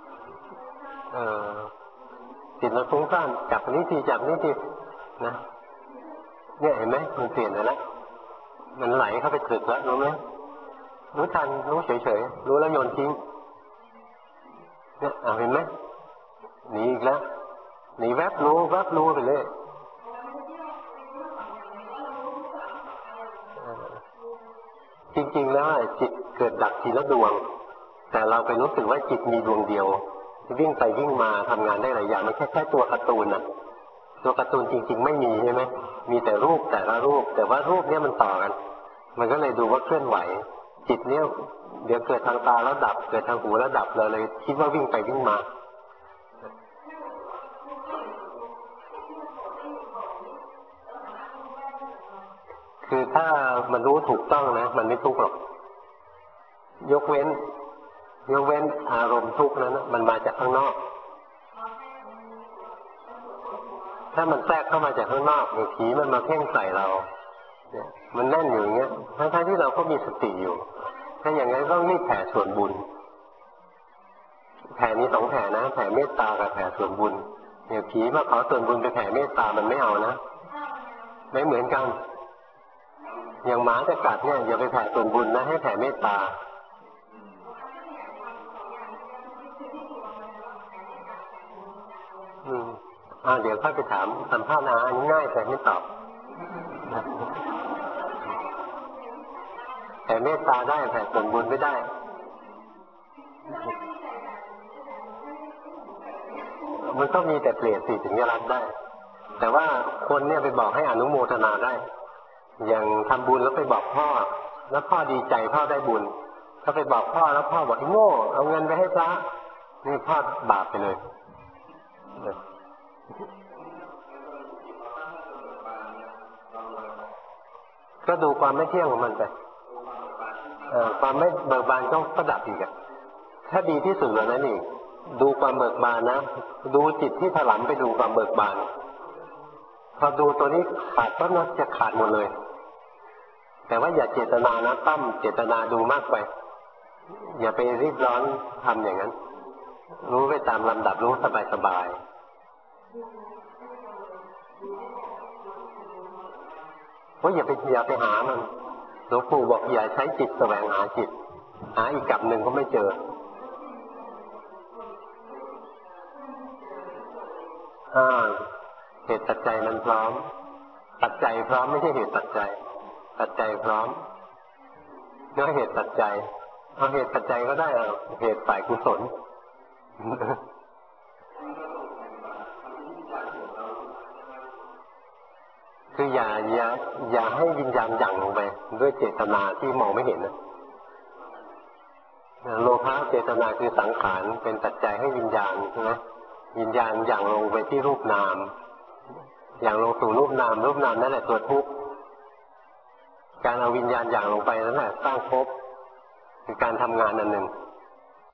จิตมันฟุ้งซ่านจับนี้ทีจับนี้ทีนะเนี่ยเห็นไหมมันเปลี่ยนเลยนะมันไหลเข้าไปตรึกแล้วรู้ไหมรู้ทันรู้เฉยๆรู้แล้วโยนทิ้งเนี่ยเห็นไหมหนีอีกแล้วหนีแวบรู้ไปเลยจริงๆแล้วจิตเกิดดับทีละดวงแต่เราไปรู้สึกว่าจิตมีดวงเดียววิ่งไปวิ่งมาทำงานได้หลายอย่างไม่ใช่แค่ตัวการ์ตูนน่ะตัวการ์ตูนจริงๆไม่มีใช่ไหมมีแต่รูปแต่ละรูปแต่ว่ารูปเนี้ยมันต่อกันมันก็เลยดูว่าเคลื่อนไหวจิตเนี้ยเดี๋ยวเกิดทางตาแล้วดับเกิดทางหูแล้วดับเราเลยคิดว่าวิ่งไปวิ่งมาคือถ้ามันรู้ถูกต้องนะมันไม่ทุกข์หรอกยกเว้นอารมณ์ทุกข์นั้นมันมาจากข้างนอกถ้ามันแทรกเข้ามาจากข้างนอกอย่างผีมันมาเพ่งใส่เราเนี่ยมันแน่นอยู่อย่างเงี้ยทั้งที่เราก็มีสติอยู่ถ้าอย่างนั้นต้องรีบแผ่ส่วนบุญแผ่มี2แผ่นะแผ่เมตตากับแผ่ส่วนบุญเนี่ยผีมาขอส่วนบุญไปแผ่เมตตามันไม่เอานะไม่เหมือนกันอย่างหมาจะกัดเนี่ยอย่าไปแผ่ส่วนบุญนะให้แผ่เมตตาเดี๋ยวค่อยไปถามสัมภาษณ์นะอันนี้ง่ายแต่ไม่ตอบแผ่เมตตาได้แผ่ส่วนบุญไม่ได้มันก็มีแต่เปลี่ยนสิถึงจะรับได้แต่ว่าคนเนี่ยไปบอกให้อนุโมทนาได้อย่างทำบุญแล้วไปบอกพ่อแล้วพ่อดีใจพ่อได้บุญถ้าไปบอกพ่อแล้วพ่อบอกไอ้โง่เอาเงินไปให้พระนี่พ่อบาปไปเลยก็ดูความไม่เที่ยงของมันไปความไม่เบิกบานก็ดับอีกอ่ะถ้าดีที่สุดแล้วนั่นเองดูความเบิกบานนะดูจิตที่ถลำไปดูความเบิกบานพอดูตัวนี้ขาดก็น่าจะขาดหมดเลยแต่ว่าอย่าเจตนานะตั้มเจตนาดูมากไปอย่าไปรีบร้อนทำอย่างนั้นรู้ไปตามลำดับรู้สบายเพราะอย่าไปหามันหลวงปู่บอกอย่าใช้จิตแสวงหาจิตหาอีกกับหนึ่งก็ไม่เจอเหตุปัจจัยมันพร้อมปัจจัยพร้อมไม่ใช่เหตุปัจจัยปัจจัยพร้อมเนื้อเหตุปัจจัยเอาเหตุปัจจัยก็ได้เหตุฝ่ายกุศลคืออย่าให้วิญญาณหยั่งลงไปด้วยเจตนาที่มองไม่เห็นนะโลภะเจตนาคือสังขารเป็นปัจจัยให้วิญญาณนะวิญญาณหยั่งลงไปที่รูปนามอย่างลงสู่รูปนามนั่นแหละตัวทุกข์การเอาวิญญาณหยั่งลงไปนั่นแหละสร้างภพคือการทำงานอันหนึ่ง